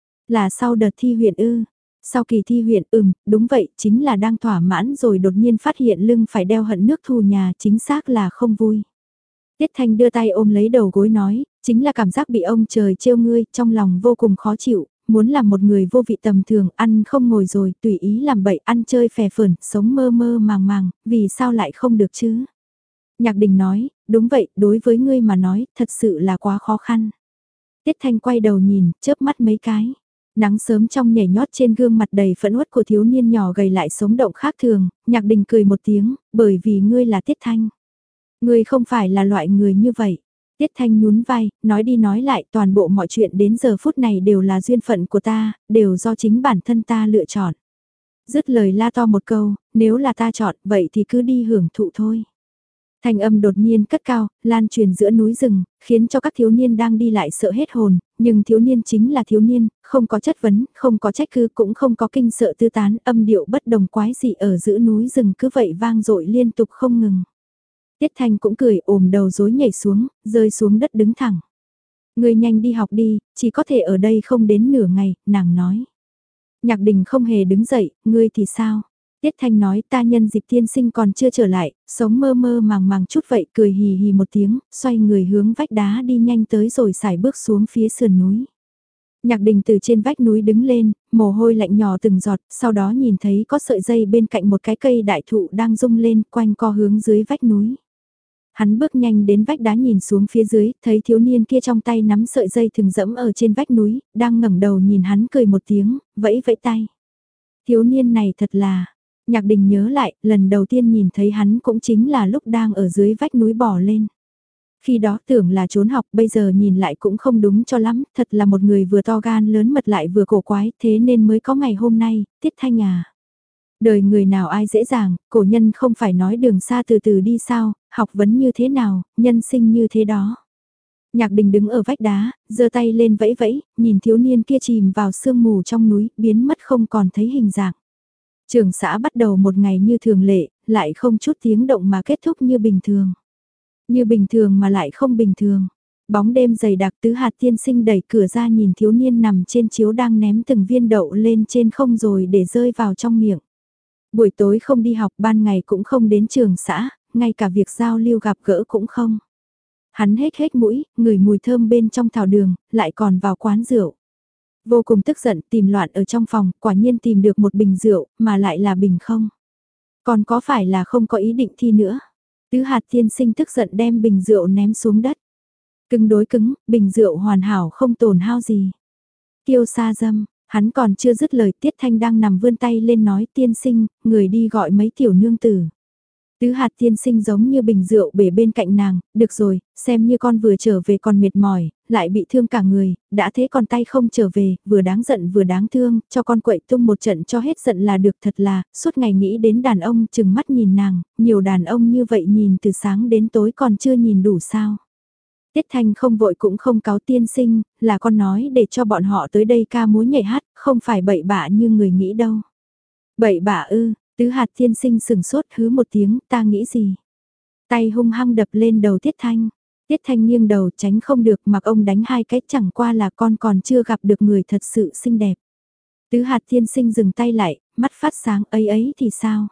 Là sau đợt thi huyện ư? Sau kỳ thi huyện ừm, đúng vậy, chính là đang thỏa mãn rồi đột nhiên phát hiện lưng phải đeo hận nước thù nhà, chính xác là không vui. Tiết Thanh đưa tay ôm lấy đầu gối nói, chính là cảm giác bị ông trời trêu ngươi, trong lòng vô cùng khó chịu, muốn làm một người vô vị tầm thường, ăn không ngồi rồi, tùy ý làm bậy, ăn chơi phè phởn, sống mơ mơ màng màng, vì sao lại không được chứ? Nhạc Đình nói, đúng vậy, đối với ngươi mà nói, thật sự là quá khó khăn. Tiết Thanh quay đầu nhìn, chớp mắt mấy cái. Nắng sớm trong nhảy nhót trên gương mặt đầy phẫn uất của thiếu niên nhỏ gầy lại sống động khác thường, Nhạc Đình cười một tiếng, bởi vì ngươi là Tiết Thanh. Ngươi không phải là loại người như vậy. Tiết Thanh nhún vai, nói đi nói lại toàn bộ mọi chuyện đến giờ phút này đều là duyên phận của ta, đều do chính bản thân ta lựa chọn. Dứt lời la to một câu, nếu là ta chọn vậy thì cứ đi hưởng thụ thôi. Thanh âm đột nhiên cất cao, lan truyền giữa núi rừng, khiến cho các thiếu niên đang đi lại sợ hết hồn, nhưng thiếu niên chính là thiếu niên, không có chất vấn, không có trách cứ cũng không có kinh sợ tư tán, âm điệu bất đồng quái dị ở giữa núi rừng cứ vậy vang dội liên tục không ngừng. Tiết Thanh cũng cười ôm đầu rối nhảy xuống, rơi xuống đất đứng thẳng. Người nhanh đi học đi, chỉ có thể ở đây không đến nửa ngày, nàng nói. Nhạc Đình không hề đứng dậy, ngươi thì sao? Tiết Thanh nói ta nhân dịp tiên sinh còn chưa trở lại, sống mơ mơ màng màng chút vậy cười hì hì một tiếng, xoay người hướng vách đá đi nhanh tới rồi xài bước xuống phía sườn núi. Nhạc Đình từ trên vách núi đứng lên, mồ hôi lạnh nhỏ từng giọt, sau đó nhìn thấy có sợi dây bên cạnh một cái cây đại thụ đang rung lên quanh co hướng dưới vách núi. Hắn bước nhanh đến vách đá nhìn xuống phía dưới, thấy thiếu niên kia trong tay nắm sợi dây thừng dẫm ở trên vách núi, đang ngẩng đầu nhìn hắn cười một tiếng, vẫy vẫy tay. Thiếu niên này thật là, Nhạc Đình nhớ lại, lần đầu tiên nhìn thấy hắn cũng chính là lúc đang ở dưới vách núi bò lên. Khi đó tưởng là trốn học, bây giờ nhìn lại cũng không đúng cho lắm, thật là một người vừa to gan lớn mật lại vừa cổ quái, thế nên mới có ngày hôm nay, Tiết Thanh à. Đời người nào ai dễ dàng, cổ nhân không phải nói đường xa từ từ đi sao, học vấn như thế nào, nhân sinh như thế đó. Nhạc Đình đứng ở vách đá, giơ tay lên vẫy vẫy, nhìn thiếu niên kia chìm vào sương mù trong núi, biến mất không còn thấy hình dạng. Trường xã bắt đầu một ngày như thường lệ, lại không chút tiếng động mà kết thúc như bình thường. Như bình thường mà lại không bình thường. Bóng đêm dày đặc tứ hạt tiên sinh đẩy cửa ra nhìn thiếu niên nằm trên chiếu đang ném từng viên đậu lên trên không rồi để rơi vào trong miệng. Buổi tối không đi học, ban ngày cũng không đến trường xã, ngay cả việc giao lưu gặp gỡ cũng không. Hắn hết hết mũi, ngửi mùi thơm bên trong thảo đường, lại còn vào quán rượu. Vô cùng tức giận tìm loạn ở trong phòng, quả nhiên tìm được một bình rượu, mà lại là bình không. Còn có phải là không có ý định thi nữa? Tứ hạt tiên sinh tức giận đem bình rượu ném xuống đất. Cứng đối cứng, bình rượu hoàn hảo không tổn hao gì. Kiêu sa dâm, hắn còn chưa dứt lời Tiết Thanh đang nằm vươn tay lên nói tiên sinh, người đi gọi mấy tiểu nương tử. Tứ hạt tiên sinh giống như bình rượu bể bên cạnh nàng, được rồi, xem như con vừa trở về còn mệt mỏi, lại bị thương cả người, đã thế còn tay không trở về, vừa đáng giận vừa đáng thương, cho con quậy tung một trận cho hết giận là được thật là, suốt ngày nghĩ đến đàn ông chừng mắt nhìn nàng, nhiều đàn ông như vậy nhìn từ sáng đến tối còn chưa nhìn đủ sao. Tiết Thanh không vội cũng không cáo tiên sinh, là con nói để cho bọn họ tới đây ca múa nhảy hát, không phải bậy bạ như người nghĩ đâu. Bậy bạ ư, tứ hạt tiên sinh sừng sốt hứ một tiếng, ta nghĩ gì? Tay hung hăng đập lên đầu Tiết Thanh. Tiết Thanh nghiêng đầu tránh không được mặc ông đánh hai cái chẳng qua là con còn chưa gặp được người thật sự xinh đẹp. Tứ hạt tiên sinh dừng tay lại, mắt phát sáng ấy ấy thì sao?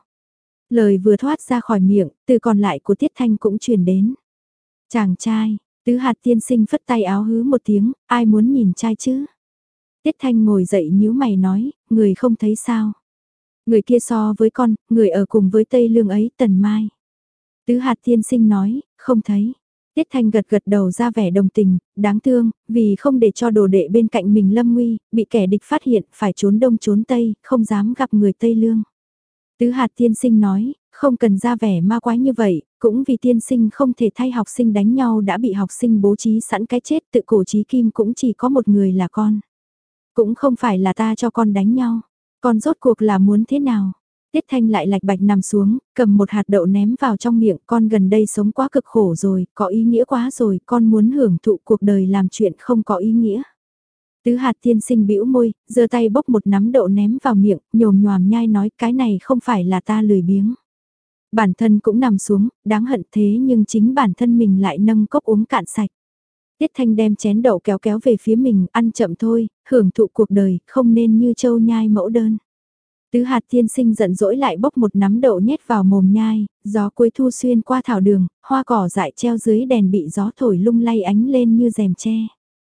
Lời vừa thoát ra khỏi miệng, từ còn lại của Tiết Thanh cũng truyền đến. Chàng trai, tứ hạt tiên sinh phất tay áo hứ một tiếng, ai muốn nhìn trai chứ? Tiết Thanh ngồi dậy nhíu mày nói, người không thấy sao? Người kia so với con, người ở cùng với Tây Lương ấy, Tần Mai. Tứ hạt tiên sinh nói, không thấy. Tiết Thanh gật gật đầu ra vẻ đồng tình, đáng thương, vì không để cho đồ đệ bên cạnh mình lâm nguy, bị kẻ địch phát hiện, phải trốn đông trốn tây, không dám gặp người Tây Lương. Tứ hạt tiên sinh nói, không cần ra vẻ ma quái như vậy, cũng vì tiên sinh không thể thay học sinh đánh nhau đã bị học sinh bố trí sẵn cái chết, tự cổ chí kim cũng chỉ có một người là con. Cũng không phải là ta cho con đánh nhau, con rốt cuộc là muốn thế nào? Tiết Thanh lại lạch bạch nằm xuống, cầm một hạt đậu ném vào trong miệng, con gần đây sống quá cực khổ rồi, có ý nghĩa quá rồi, con muốn hưởng thụ cuộc đời làm chuyện không có ý nghĩa. Tứ hạt tiên sinh bĩu môi, giơ tay bốc một nắm đậu ném vào miệng, nhồm nhòm nhai nói cái này không phải là ta lười biếng. Bản thân cũng nằm xuống, đáng hận thế nhưng chính bản thân mình lại nâng cốc uống cạn sạch. Tiết Thanh đem chén đậu kéo kéo về phía mình, ăn chậm thôi, hưởng thụ cuộc đời, không nên như châu nhai mẫu đơn. Tứ hạt tiên sinh giận dỗi lại bốc một nắm đậu nhét vào mồm nhai, gió cuối thu xuyên qua thảo đường, hoa cỏ dại treo dưới đèn bị gió thổi lung lay ánh lên như rèm tre.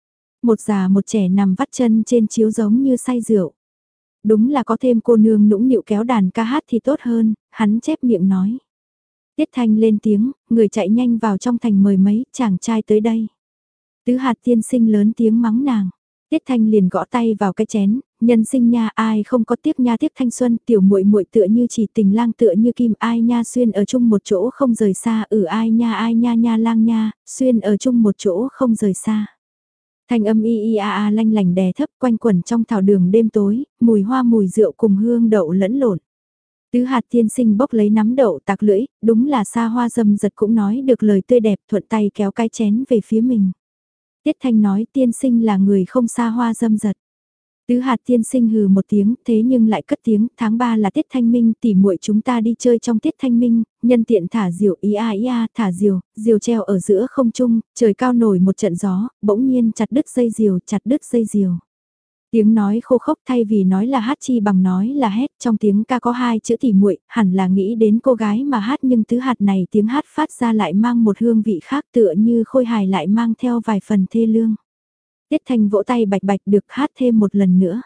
Một già một trẻ nằm vắt chân trên chiếu giống như say rượu. Đúng là có thêm cô nương nũng nịu kéo đàn ca hát thì tốt hơn, hắn chép miệng nói. Tiết Thanh lên tiếng, người chạy nhanh vào trong thành mời mấy chàng trai tới đây. Tứ hạt tiên sinh lớn tiếng mắng nàng. Tiết Thanh liền gõ tay vào cái chén, nhân sinh nha ai không có tiếc nha tiếc thanh xuân, tiểu muội muội tựa như chỉ tình lang tựa như kim ai nha xuyên ở chung một chỗ không rời xa, ừ ai nha ai nha nha lang nha, xuyên ở chung một chỗ không rời xa. Thanh âm y y a a lanh lành đè thấp quanh quẩn trong thảo đường đêm tối, mùi hoa mùi rượu cùng hương đậu lẫn lộn. Tứ hạt tiên sinh bốc lấy nắm đậu tạc lưỡi, đúng là xa hoa dâm giật cũng nói được lời tươi đẹp thuận tay kéo cái chén về phía mình. Tiết Thanh nói tiên sinh là người không xa hoa dâm dật. Tứ hạt tiên sinh hừ một tiếng thế nhưng lại cất tiếng tháng ba là Tiết Thanh Minh tỉ muội chúng ta đi chơi trong Tiết Thanh Minh, nhân tiện thả diều ý a ý a thả diều, diều treo ở giữa không trung, trời cao nổi một trận gió, bỗng nhiên chặt đứt dây diều chặt đứt dây diều. Tiếng nói khô khốc thay vì nói là hát chi bằng nói là hét, trong tiếng ca có hai chữ tỉ muội, hẳn là nghĩ đến cô gái mà hát nhưng tứ hạt này tiếng hát phát ra lại mang một hương vị khác tựa như khôi hài lại mang theo vài phần thê lương. Tiết Thanh vỗ tay bạch bạch được hát thêm một lần nữa.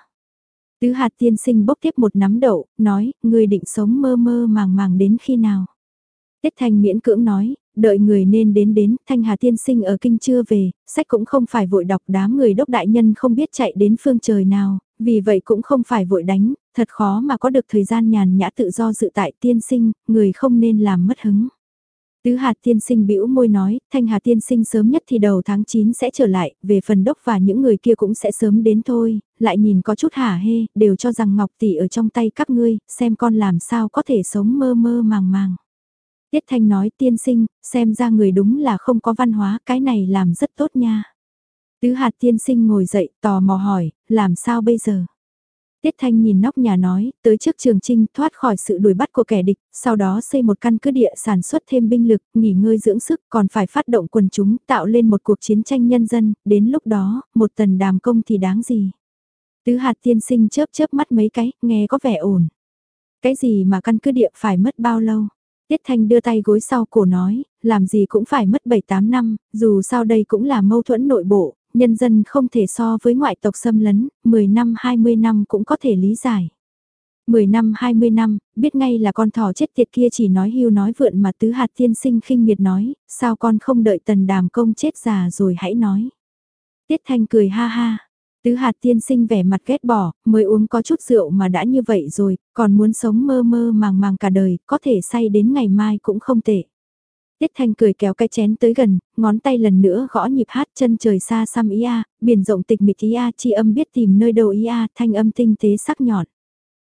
Tứ hạt tiên sinh bốc tiếp một nắm đậu, nói, người định sống mơ mơ màng màng đến khi nào? Tiết Thanh miễn cưỡng nói, đợi người nên đến đến, Thanh Hà tiên sinh ở kinh chưa về, sách cũng không phải vội đọc, đám người đốc đại nhân không biết chạy đến phương trời nào, vì vậy cũng không phải vội đánh, thật khó mà có được thời gian nhàn nhã tự do dự tại tiên sinh, người không nên làm mất hứng. Tứ hạt tiên sinh bĩu môi nói, Thanh Hà tiên sinh sớm nhất thì đầu tháng chín sẽ trở lại, về phần đốc và những người kia cũng sẽ sớm đến thôi, lại nhìn có chút hả hê, đều cho rằng Ngọc tỷ ở trong tay các ngươi, xem con làm sao có thể sống mơ mơ màng màng. Tiết Thanh nói tiên sinh, xem ra người đúng là không có văn hóa, cái này làm rất tốt nha. Tứ hạt tiên sinh ngồi dậy, tò mò hỏi, làm sao bây giờ? Tiết Thanh nhìn nóc nhà nói, tới trước Trường Chinh thoát khỏi sự đuổi bắt của kẻ địch, sau đó xây một căn cứ địa sản xuất thêm binh lực, nghỉ ngơi dưỡng sức, còn phải phát động quần chúng, tạo lên một cuộc chiến tranh nhân dân, đến lúc đó, một tần đàm công thì đáng gì? Tứ hạt tiên sinh chớp chớp mắt mấy cái, nghe có vẻ ổn. Cái gì mà căn cứ địa phải mất bao lâu? Tiết Thanh đưa tay gối sau cổ nói, làm gì cũng phải mất bảy tám năm, dù sao đây cũng là mâu thuẫn nội bộ, nhân dân không thể so với ngoại tộc xâm lấn, mười năm hai mươi năm cũng có thể lý giải. mười năm hai mươi năm, biết ngay là con thỏ chết tiệt kia chỉ nói hưu nói vượn mà tứ hạt tiên sinh khinh miệt nói, sao con không đợi tần đàm công chết già rồi hãy nói. Tiết Thanh cười ha ha. Tứ hạt tiên sinh vẻ mặt ghét bỏ, mới uống có chút rượu mà đã như vậy rồi, còn muốn sống mơ mơ màng màng cả đời, có thể say đến ngày mai cũng không tệ. Tiết Thanh cười kéo cái chén tới gần, ngón tay lần nữa gõ nhịp hát chân trời xa xăm ý a, biển rộng tịch mịch ý a, chi âm biết tìm nơi đâu ý a, thanh âm tinh tế sắc nhọn.